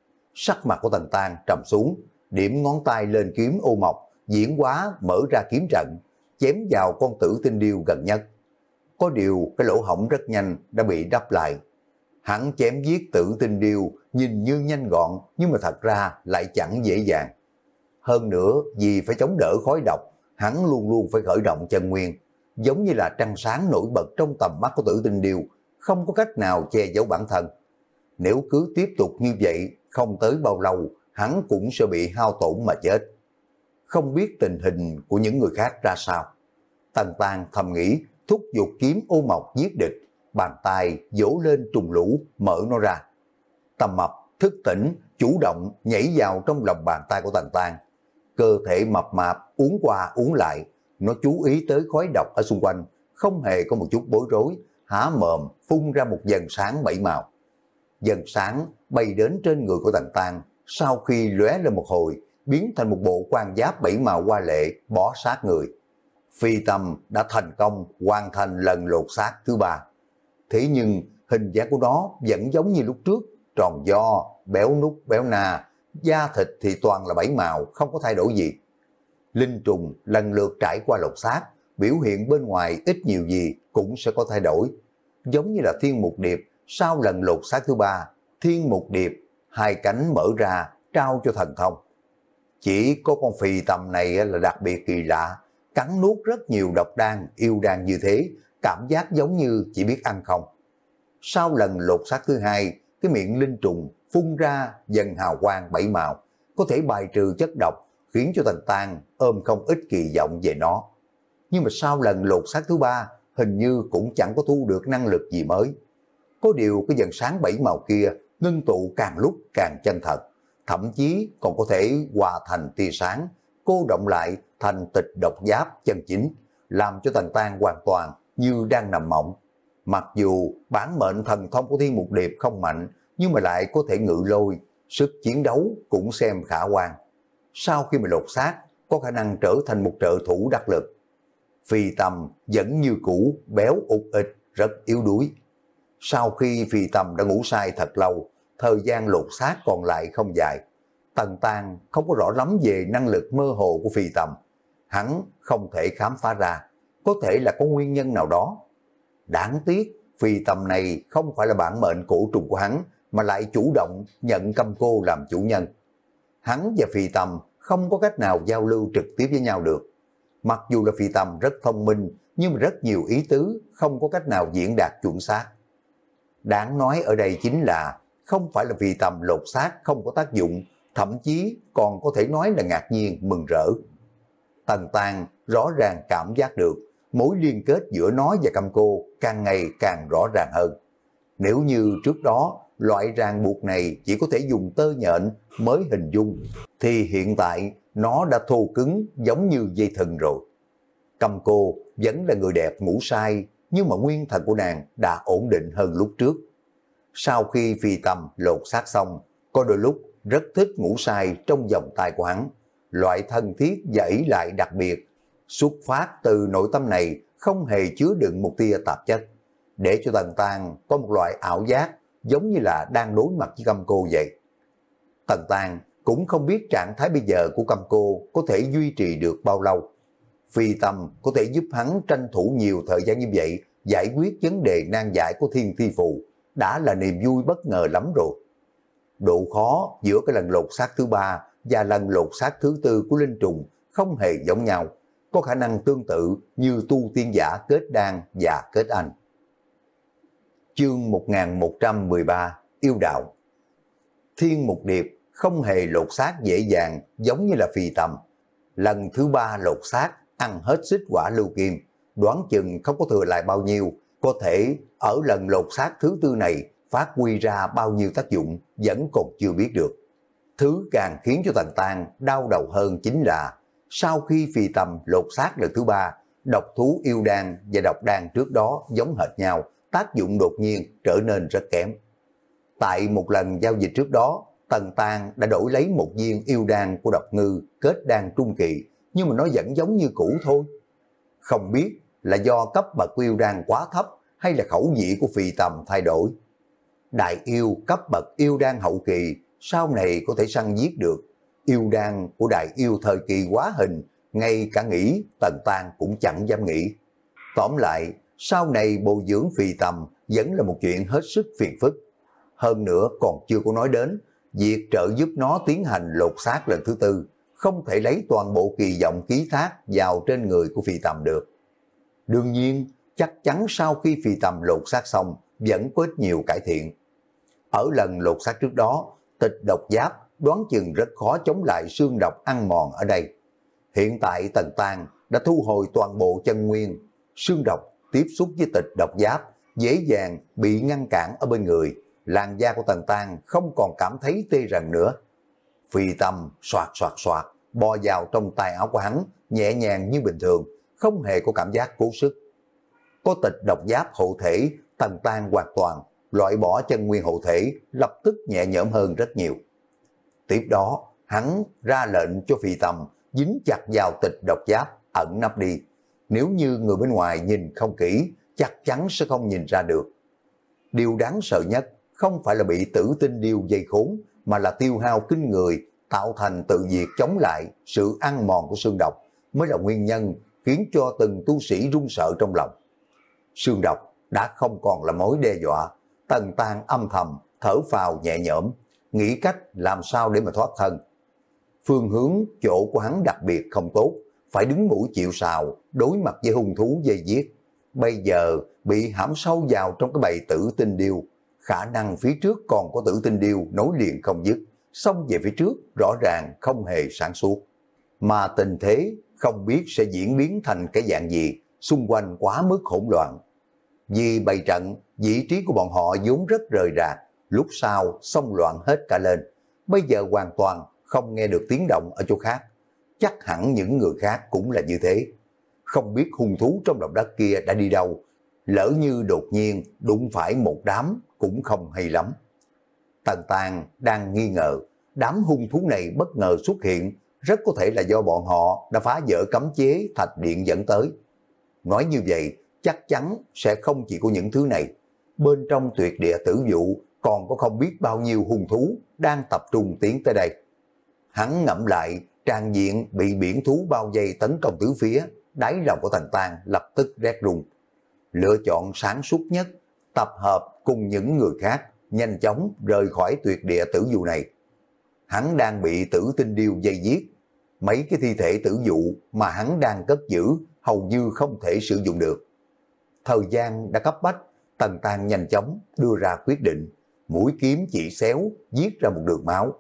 Sắc mặt của Tần Tang trầm xuống, điểm ngón tay lên kiếm ô mộc, diễn hóa mở ra kiếm trận, chém vào con tử tinh điêu gần nhất. Có điều cái lỗ hổng rất nhanh đã bị đắp lại. Hắn chém giết tử tinh điêu nhìn như nhanh gọn, nhưng mà thật ra lại chẳng dễ dàng. Hơn nữa, vì phải chống đỡ khói độc, hắn luôn luôn phải khởi động chân nguyên, giống như là trăng sáng nổi bật trong tầm mắt của tử tinh điêu, không có cách nào che giấu bản thân. Nếu cứ tiếp tục như vậy, không tới bao lâu, hắn cũng sẽ bị hao tổn mà chết. Không biết tình hình của những người khác ra sao. Tần Tang thầm nghĩ, thúc giục kiếm ô mộc giết địch, bàn tay vỗ lên trùng lũ, mở nó ra. Tầm Mập thức tỉnh, chủ động nhảy vào trong lòng bàn tay của Tần Tang. Cơ thể mập mạp uốn qua uốn lại, nó chú ý tới khói độc ở xung quanh, không hề có một chút bối rối, há mồm phun ra một dần sáng bảy màu. Dần sáng bay đến trên người của Tần Tang, sau khi lóe lên một hồi, biến thành một bộ quan giáp bảy màu hoa lệ bó sát người. Phi Tâm đã thành công hoàn thành lần lột xác thứ ba. Thế nhưng hình dáng của nó vẫn giống như lúc trước, tròn vo, béo nút béo na, da thịt thì toàn là bảy màu, không có thay đổi gì. Linh trùng lần lượt trải qua lột xác, biểu hiện bên ngoài ít nhiều gì cũng sẽ có thay đổi. Giống như là Thiên Mục Điệp, sau lần lột xác thứ ba, Thiên Mục Điệp hai cánh mở ra trao cho thần thông. Chỉ có con Phi Tâm này là đặc biệt kỳ lạ, cắn nuốt rất nhiều độc đan, yêu đan như thế, cảm giác giống như chỉ biết ăn không. Sau lần lột xác thứ hai, cái miệng linh trùng phun ra dần hào quang bảy màu, có thể bài trừ chất độc, khiến cho Tần Tang ôm không ít kỳ vọng về nó. Nhưng mà sau lần lột xác thứ ba, hình như cũng chẳng có thu được năng lực gì mới. Có điều cái dần sáng bảy màu kia ngưng tụ càng lúc càng chân thật, thậm chí còn có thể hòa thành tia sáng, cô động lại thành tịch độc giáp chân chính, làm cho Tần Tang hoàn toàn như đang nằm mộng. Mặc dù bản mệnh thần thông của Thiên Mục Điệp không mạnh, nhưng mà lại có thể ngự lôi, sức chiến đấu cũng xem khả quan. Sau khi mà lột xác, có khả năng trở thành một trợ thủ đắc lực. Phi Tâm vẫn như cũ, béo ụt ịch, rất yếu đuối. Sau khi Phi Tâm đã ngủ say thật lâu, thời gian lột xác còn lại không dài. Tần Tang không có rõ lắm về năng lực mơ hồ của Phi Tâm. Hắn không thể khám phá ra, có thể là có nguyên nhân nào đó. Đáng tiếc, Phi Tâm này không phải là bản mệnh cổ trùng của hắn, mà lại chủ động nhận Câm Cô làm chủ nhân. Hắn và Phi Tâm không có cách nào giao lưu trực tiếp với nhau được. Mặc dù là Phi Tâm rất thông minh, nhưng mà rất nhiều ý tứ không có cách nào diễn đạt chuẩn xác. Đáng nói ở đây chính là không phải là Phi Tâm lột xác không có tác dụng, thậm chí còn có thể nói là ngạc nhiên, mừng rỡ. Tần Tang rõ ràng cảm giác được mối liên kết giữa nó và Câm Cô càng ngày càng rõ ràng hơn. Nếu như trước đó loại ràng buộc này chỉ có thể dùng tơ nhện mới hình dung, thì hiện tại nó đã thô cứng giống như dây thừng rồi. Câm Cô vẫn là người đẹp ngủ say, nhưng mà nguyên thần của nàng đã ổn định hơn lúc trước. Sau khi Phi Tâm lột xác xong, có đôi lúc rất thích ngủ say trong vòng tay của hắn. Loại thân thiết và ỷ lại đặc biệt, xuất phát từ nội tâm này không hề chứa đựng một tia tạp chất, để cho Tần Tang có một loại ảo giác giống như là đang đối mặt với Câm Cô vậy. Tần Tang cũng không biết trạng thái bây giờ của Câm Cô có thể duy trì được bao lâu. Phi Tâm có thể giúp hắn tranh thủ nhiều thời gian như vậy, giải quyết vấn đề nan giải của Thiên Thi Phù, đã là niềm vui bất ngờ lắm rồi. Độ khó giữa cái lần lột xác thứ ba và lần lột xác thứ tư của linh trùng không hề giống nhau, có khả năng tương tự như tu tiên giả kết đan và kết anh. Chương một nghìn một trăm mười ba Yêu đạo. Thiên Mục Điệp không hề lột xác dễ dàng giống như là Phi Tâm. Lần thứ ba lột xác ăn hết xích quả lưu kim, đoán chừng không có thừa lại bao nhiêu, có thể ở lần lột xác thứ tư này phát huy ra bao nhiêu tác dụng vẫn còn chưa biết được. Thứ càng khiến cho Tần Tang đau đầu hơn chính là sau khi Phi Tâm lột xác lần thứ ba, độc thú yêu đan và độc đan trước đó giống hệt nhau, tác dụng đột nhiên trở nên rất kém. Tại một lần giao dịch trước đó, Tần Tang đã đổi lấy một viên yêu đan của độc ngư kết đan trung kỳ, nhưng mà nó vẫn giống như cũ thôi. Không biết là do cấp bậc của yêu đan quá thấp hay là khẩu vị của Phi Tâm thay đổi. Đại yêu cấp bậc yêu đan hậu kỳ sau này có thể săn giết được. Yêu đan của đại yêu thời kỳ quá hình, ngay cả nghĩ Tần Tang cũng chẳng dám nghĩ. Tóm lại, sau này bồi dưỡng Phi Tâm vẫn là một chuyện hết sức phiền phức. Hơn nữa còn chưa có nói đến việc trợ giúp nó tiến hành lột xác lần thứ tư, không thể lấy toàn bộ kỳ vọng ký thác vào trên người của Phi Tâm được. Đương nhiên, chắc chắn sau khi Phi Tâm lột xác xong vẫn có ít nhiều cải thiện. Ở lần lột xác trước đó, tịch độc giáp đoán chừng rất khó chống lại xương độc ăn mòn ở đây. Hiện tại Tần Tang đã thu hồi toàn bộ chân nguyên, xương độc tiếp xúc với tịch độc giáp dễ dàng bị ngăn cản ở bên người, làn da của Tần Tang không còn cảm thấy tê rần nữa. Phi Tâm soạt soạt soạt bò vào trong tay áo của hắn, nhẹ nhàng như bình thường, không hề có cảm giác cố sức. Có tịch độc giáp hộ thể, Tần Tang hoàn toàn loại bỏ chân nguyên hộ thể, lập tức nhẹ nhõm hơn rất nhiều. Tiếp đó, hắn ra lệnh cho Phi Tâm dính chặt vào tịch độc giáp, ẩn nấp đi. Nếu như người bên ngoài nhìn không kỹ, chắc chắn sẽ không nhìn ra được. Điều đáng sợ nhất không phải là bị tử tinh điêu dây khốn, mà là tiêu hao kinh người, tạo thành tự diệt chống lại sự ăn mòn của xương độc, mới là nguyên nhân khiến cho từng tu sĩ run sợ trong lòng. Xương độc đã không còn là mối đe dọa, Tần Tang âm thầm, thở phào nhẹ nhõm, nghĩ cách làm sao để mà thoát thân. Phương hướng chỗ của hắn đặc biệt không tốt, phải đứng mũi chịu sào, đối mặt với hung thú dây giết. Bây giờ bị hãm sâu vào trong cái bầy tử tinh điêu, khả năng phía trước còn có tử tinh điêu nối liền không dứt, xông về phía trước rõ ràng không hề sáng suốt. Mà tình thế không biết sẽ diễn biến thành cái dạng gì, xung quanh quá mức hỗn loạn. Vì bày trận, vị trí của bọn họ vốn rất rời rạc, lúc sau xông loạn hết cả lên. Bây giờ hoàn toàn không nghe được tiếng động ở chỗ khác. Chắc hẳn những người khác cũng là như thế. Không biết hung thú trong lòng đất kia đã đi đâu. Lỡ như đột nhiên đụng phải một đám cũng không hay lắm. Tần Tang đang nghi ngờ, đám hung thú này bất ngờ xuất hiện, rất có thể là do bọn họ đã phá vỡ cấm chế thạch điện dẫn tới. Nói như vậy, chắc chắn sẽ không chỉ có những thứ này. Bên trong tuyệt địa tử vụ còn có không biết bao nhiêu hung thú đang tập trung tiến tới đây. Hắn ngẫm lại, tràn diện bị biển thú bao vây tấn công tứ phía, đáy lòng của Tần Tang lập tức rét run. Lựa chọn sáng suốt nhất, tập hợp cùng những người khác, nhanh chóng rời khỏi tuyệt địa tử vụ này. Hắn đang bị tử tinh điêu dây giết, mấy cái thi thể tử vụ mà hắn đang cất giữ hầu như không thể sử dụng được. Thời gian đã cấp bách, Tần Tang nhanh chóng đưa ra quyết định, mũi kiếm chỉ xéo giết ra một đường máu.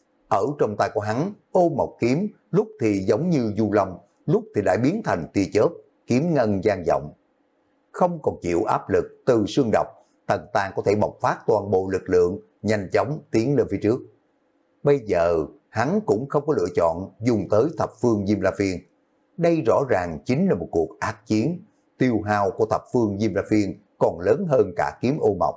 Ở trong tay của hắn, ô mộc kiếm lúc thì giống như du long, lúc thì lại biến thành tia chớp, kiếm ngân vang vọng. Không còn chịu áp lực từ xương độc, Tần Tang có thể bộc phát toàn bộ lực lượng, nhanh chóng tiến lên phía trước. Bây giờ, hắn cũng không có lựa chọn dùng tới thập phương Diêm La Phiên. Đây rõ ràng chính là một cuộc ác chiến, tiêu hao của thập phương Diêm La Phiên còn lớn hơn cả kiếm ô mộc.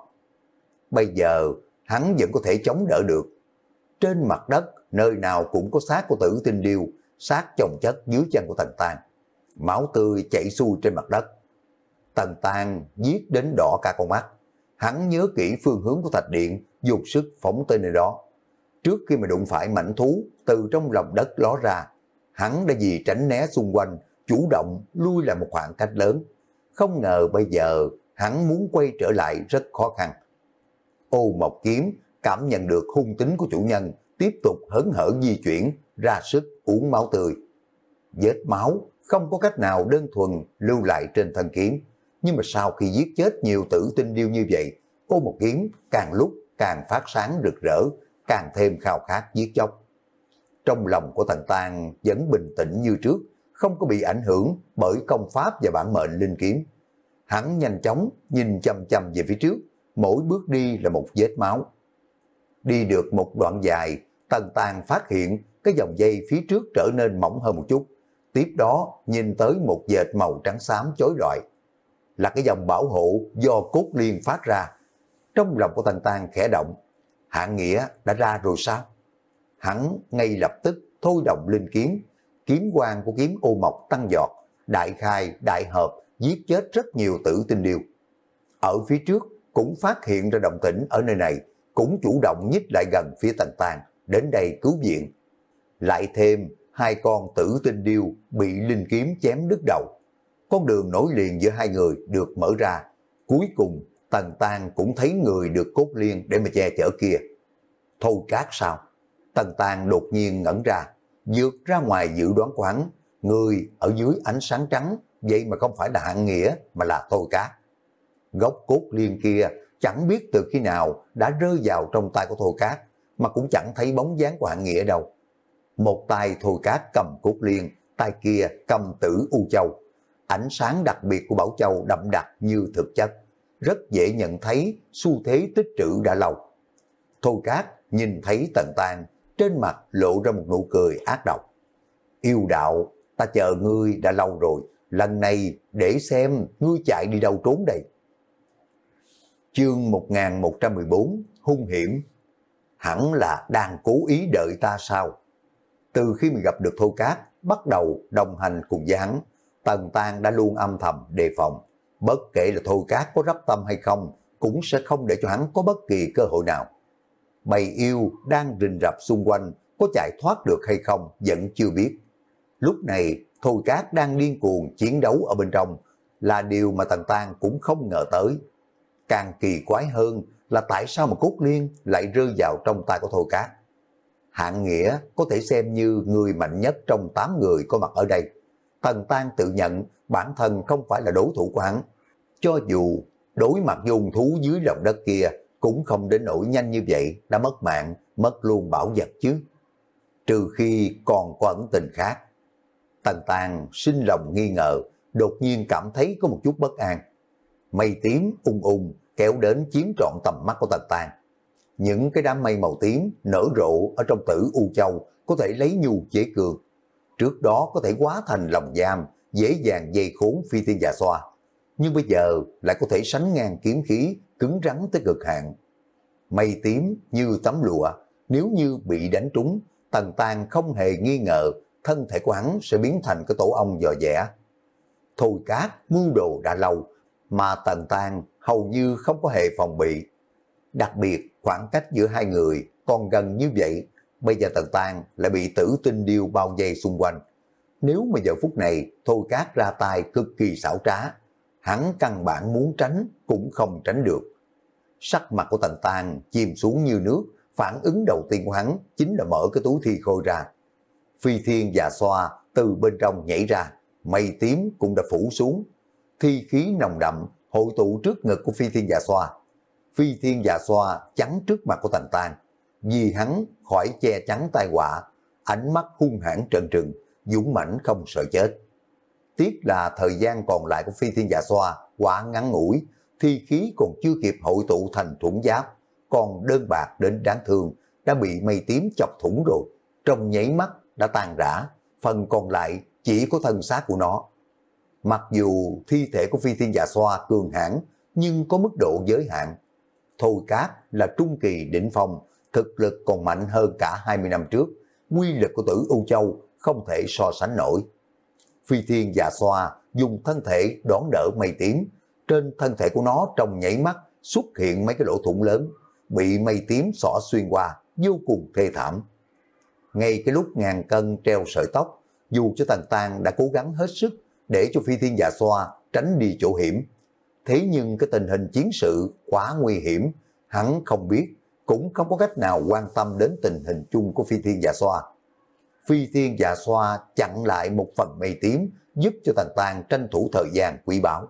Bây giờ, hắn vẫn có thể chống đỡ được. Trên mặt đất, nơi nào cũng có xác của tử tinh điêu, xác chồng chất dưới chân của Tần Tang. Máu tươi chảy xuôi trên mặt đất. Tần Tang giết đến đỏ cả con mắt. Hắn nhớ kỹ phương hướng của thạch điện, dùng sức phóng tới nơi đó. Trước khi mà đụng phải mảnh thú từ trong lòng đất ló ra, hắn đã vì tránh né xung quanh, chủ động lui lại một khoảng cách lớn. Không ngờ bây giờ hắn muốn quay trở lại rất khó khăn. Ô mộc kiếm cảm nhận được hung tính của chủ nhân, tiếp tục hớn hở di chuyển, ra sức uống máu tươi. Vết máu không có cách nào đơn thuần lưu lại trên thân kiếm, nhưng mà sau khi giết chết nhiều tử tinh điêu như vậy, ô mộc kiếm càng lúc càng phát sáng rực rỡ, càng thêm khao khát giết chóc. Trong lòng của Tần Tang vẫn bình tĩnh như trước, không có bị ảnh hưởng bởi công pháp và bản mệnh linh kiếm. Hắn nhanh chóng nhìn chăm chăm về phía trước, mỗi bước đi là một vết máu. Đi được một đoạn dài, Tần Tàng phát hiện cái dòng dây phía trước trở nên mỏng hơn một chút. Tiếp đó nhìn tới một vệt màu trắng xám chói lọi. Là cái dòng bảo hộ do cốt liên phát ra. Trong lòng của Tần Tàng khẽ động. Hạng Nghĩa đã ra rồi sao? Hắn ngay lập tức thôi động linh kiếm. Kiếm quang của kiếm ô mộc tăng giọt. Đại khai, đại hợp, giết chết rất nhiều tử tinh điêu. Ở phía trước cũng phát hiện ra động tĩnh ở nơi này, cũng chủ động nhích lại gần phía Tần Tàng, đến đây cứu viện. Lại thêm hai con tử tinh điêu bị linh kiếm chém đứt đầu. Con đường nối liền giữa hai người được mở ra. Cuối cùng Tần Tàng cũng thấy người được cốt liên để mà che chở kia. Thôi Cát sao? Tần Tàng đột nhiên ngẩn ra, vượt ra ngoài dự đoán của hắn. Người ở dưới ánh sáng trắng, vậy mà không phải là Hạng Nghĩa mà là Thôi Cát. Gốc cốt liên kia chẳng biết từ khi nào đã rơi vào trong tay của Thôi Cát, mà cũng chẳng thấy bóng dáng của Hạng Nghĩa đâu. Một tay Thôi Cát cầm cốt liên, tay kia cầm tử U Châu. Ánh sáng đặc biệt của Bảo Châu đậm đặc như thực chất, rất dễ nhận thấy xu thế tích trữ đã lâu. Thôi Cát nhìn thấy Tần Tàng, trên mặt lộ ra một nụ cười ác độc. Yêu đạo, ta chờ ngươi đã lâu rồi, lần này để xem ngươi chạy đi đâu trốn đây. Chương một nghìn một trăm mười bốn, hung hiểm. Hẳn là đang cố ý đợi ta sao? Từ khi mình gặp được Thôi Cát, bắt đầu đồng hành cùng với hắn, Tần Tàng đã luôn âm thầm đề phòng. Bất kể là Thôi Cát có rắp tâm hay không, cũng sẽ không để cho hắn có bất kỳ cơ hội nào. Bầy yêu đang rình rập xung quanh, có chạy thoát được hay không vẫn chưa biết. Lúc này Thôi Cát đang điên cuồng chiến đấu ở bên trong, là điều mà Tần Tàng cũng không ngờ tới. Càng kỳ quái hơn là tại sao mà cốt liên lại rơi vào trong tay của Thôi Cát. Hạng Nghĩa có thể xem như người mạnh nhất trong tám người có mặt ở đây. Tần Tàng tự nhận bản thân không phải là đối thủ của hắn. Cho dù đối mặt với hung thú dưới lòng đất kia cũng không đến nỗi nhanh như vậy đã mất mạng, mất luôn bảo vật chứ. Trừ khi còn có ẩn tình khác. Tần Tàng sinh lòng nghi ngờ, đột nhiên cảm thấy có một chút bất an. Mây tím ung ung kéo đến chiếm trọn tầm mắt của Tần Tàng. Những cái đám mây màu tím nở rộ ở trong tử U Châu có thể lấy nhu chế cường. Trước đó có thể hóa thành lòng giam, dễ dàng dây khốn Phi Thiên Dạ Xoa. Nhưng bây giờ lại có thể sánh ngang kiếm khí, cứng rắn tới cực hạn. Mây tím như tấm lụa, nếu như bị đánh trúng, Tần Tàng không hề nghi ngờ thân thể của hắn sẽ biến thành cái tổ ong dò dẻ. Thôi Cát mưu đồ đã lâu, mà Tần Tàng hầu như không có hề phòng bị. Đặc biệt khoảng cách giữa hai người còn gần như vậy, bây giờ Tần Tàng lại bị tử tinh điêu bao vây xung quanh. Nếu mà giờ phút này Thôi Cát ra tay cực kỳ xảo trá, hắn căn bản muốn tránh cũng không tránh được. Sắc mặt của Tần Tàng chìm xuống như nước, phản ứng đầu tiên của hắn chính là mở cái túi thi khôi ra. Phi Thiên Dạ Xoa từ bên trong nhảy ra, mây tím cũng đã phủ xuống. Thi khí nồng đậm hội tụ trước ngực của Phi Thiên Dạ Xoa. Phi Thiên Dạ Xoa chắn trước mặt của Tần Tàng, vì hắn khỏi che chắn tai họa, ánh mắt hung hãn trợn trừng, dũng mãnh không sợ chết. Tiếc là thời gian còn lại của Phi Thiên Dạ Xoa quá ngắn ngủi, thi khí còn chưa kịp hội tụ thành thuẫn giáp, còn đơn bạc đến đáng thương, đã bị mây tím chọc thủng rồi, trong nháy mắt đã tan rã, phần còn lại chỉ có thân xác của nó. Mặc dù thi thể của Phi Thiên Dạ Xoa cường hãn, nhưng có mức độ giới hạn. Thôi Cát là trung kỳ đỉnh phong, thực lực còn mạnh hơn cả hai mươi năm trước, quy lực của tử U Châu không thể so sánh nổi. Phi Thiên Dạ Xoa dùng thân thể đón đỡ mây tím, trên thân thể của nó trong nhảy mắt xuất hiện mấy cái lỗ thủng lớn, bị mây tím xỏ xuyên qua, vô cùng thê thảm. Ngay cái lúc ngàn cân treo sợi tóc, dù cho Tần Tàng đã cố gắng hết sức để cho Phi Thiên Dạ Xoa tránh đi chỗ hiểm, thế nhưng cái tình hình chiến sự quá nguy hiểm, hắn không biết, cũng không có cách nào quan tâm đến tình hình chung của Phi Thiên Dạ Xoa. Phi Thiên Dạ Xoa chặn lại một phần mây tím, giúp cho Tần Tàng tranh thủ thời gian quý báu.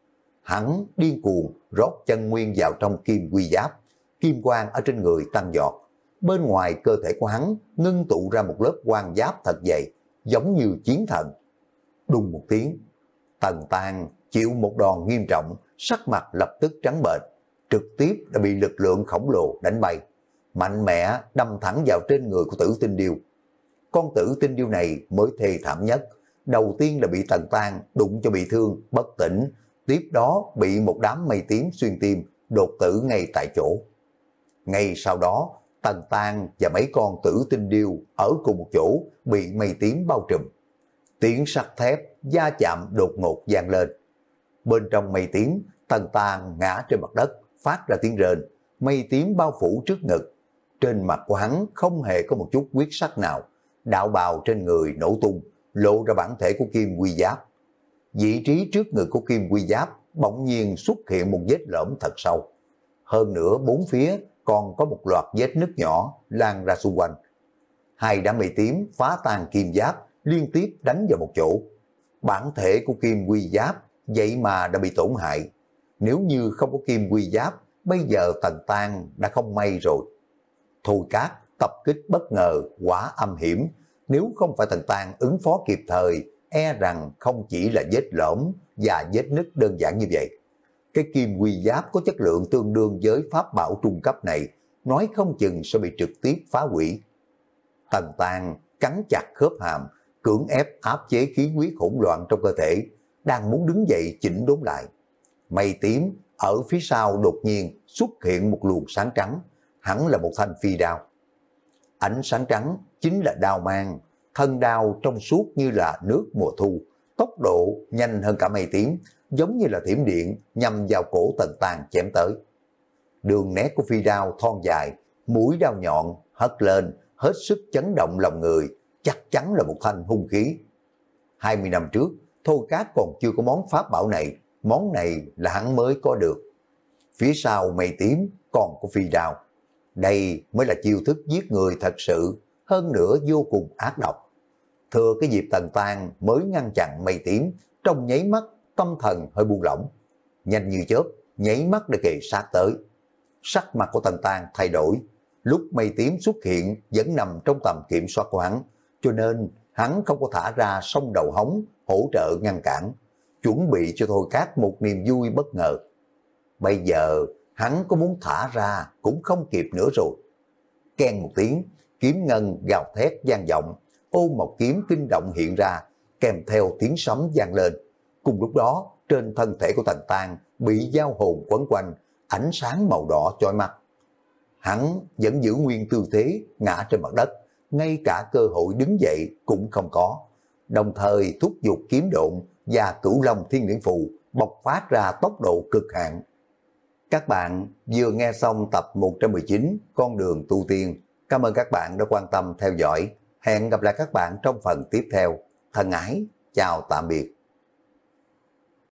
Hắn điên cuồng rót chân nguyên vào trong kim quy giáp, kim quang ở trên người tăng giọt. Bên ngoài cơ thể của hắn ngưng tụ ra một lớp quang giáp thật dày, giống như chiến thần. Đùng một tiếng, Tần Tàng chịu một đòn nghiêm trọng, sắc mặt lập tức trắng bệch, trực tiếp đã bị lực lượng khổng lồ đánh bay. mạnh mẽ đâm thẳng vào trên người của Tử Tinh Điêu. Con Tử Tinh Điêu này mới thê thảm nhất, đầu tiên là bị Tần Tang đụng cho bị thương, bất tỉnh, tiếp đó bị một đám mây tím xuyên tim, đột tử ngay tại chỗ. Ngay sau đó, Tần Tang và mấy con Tử Tinh Điêu ở cùng một chỗ bị mây tím bao trùm. Tiếng sắt thép va chạm đột ngột vang lên. Bên trong mây tím, Tần Tang ngã trên mặt đất, phát ra tiếng rên, mây tím bao phủ trước ngực. Trên mặt của hắn không hề có một chút huyết sắc nào, đạo bào trên người nổ tung, lộ ra bản thể của Kim Quy Giáp. Vị trí trước ngực của Kim Quy Giáp bỗng nhiên xuất hiện một vết lõm thật sâu. Hơn nữa bốn phía còn có một loạt vết nứt nhỏ lan ra xung quanh. Hai đám mây tím phá tan Kim Giáp liên tiếp đánh vào một chỗ. Bản thể của Kim Quy Giáp vậy mà đã bị tổn hại. Nếu như không có Kim Quy Giáp, bây giờ Tần Tang đã không may rồi. Thôi Cát tập kích bất ngờ, quá âm hiểm. Nếu không phải Tần Tang ứng phó kịp thời, e rằng không chỉ là vết lõm và vết nứt đơn giản như vậy. Cái Kim Quy Giáp có chất lượng tương đương với pháp bảo trung cấp này, nói không chừng sẽ bị trực tiếp phá hủy. Tần Tang cắn chặt khớp hàm, cưỡng ép áp chế khí huyết hỗn loạn trong cơ thể, đang muốn đứng dậy chỉnh đốn lại. Mây tím ở phía sau đột nhiên xuất hiện một luồng sáng trắng, hẳn là một thanh phi đao. Ánh sáng trắng chính là đao mang, thân đao trong suốt như là nước mùa thu, tốc độ nhanh hơn cả mây tím, giống như là thiểm điện nhằm vào cổ Tần Tang chém tới. Đường nét của phi đao thon dài, mũi đao nhọn hất lên, hết sức chấn động lòng người, chắc chắn là một thanh hung khí. hai mươi năm trước, Thôi Cát còn chưa có món pháp bảo này, món này là hắn mới có được. Phía sau mây tím còn có phi đao. Đây mới là chiêu thức giết người thật sự, hơn nữa vô cùng ác độc. Thừa cái dịp Tần Tang mới ngăn chặn mây tím, trong nháy mắt tâm thần hơi buông lỏng. Nhanh như chớp, nháy mắt để kề sát tới. Sắc mặt của Tần Tang thay đổi. Lúc mây tím xuất hiện vẫn nằm trong tầm kiểm soát của hắn, cho nên hắn không có thả ra sông đầu hống hỗ trợ ngăn cản, chuẩn bị cho Thôi Cát một niềm vui bất ngờ. Bây giờ hắn có muốn thả ra cũng không kịp nữa rồi. Keng một tiếng, kiếm ngân gào thét vang vọng, ô một kiếm kinh động hiện ra, kèm theo tiếng sấm vang lên. Cùng lúc đó, trên thân thể của Tần Tang bị giao hồn quấn quanh, ánh sáng màu đỏ chói mắt. Hắn vẫn giữ nguyên tư thế ngã trên mặt đất, ngay cả cơ hội đứng dậy cũng không có. Đồng thời thúc giục kiếm độn và Cửu Long Thiên Liễn Phù bộc phát ra tốc độ cực hạn. Các bạn vừa nghe xong tập một trăm mười chín Con đường tu tiên. Cảm ơn các bạn đã quan tâm theo dõi. Hẹn gặp lại các bạn trong phần tiếp theo. Thân ái, chào tạm biệt.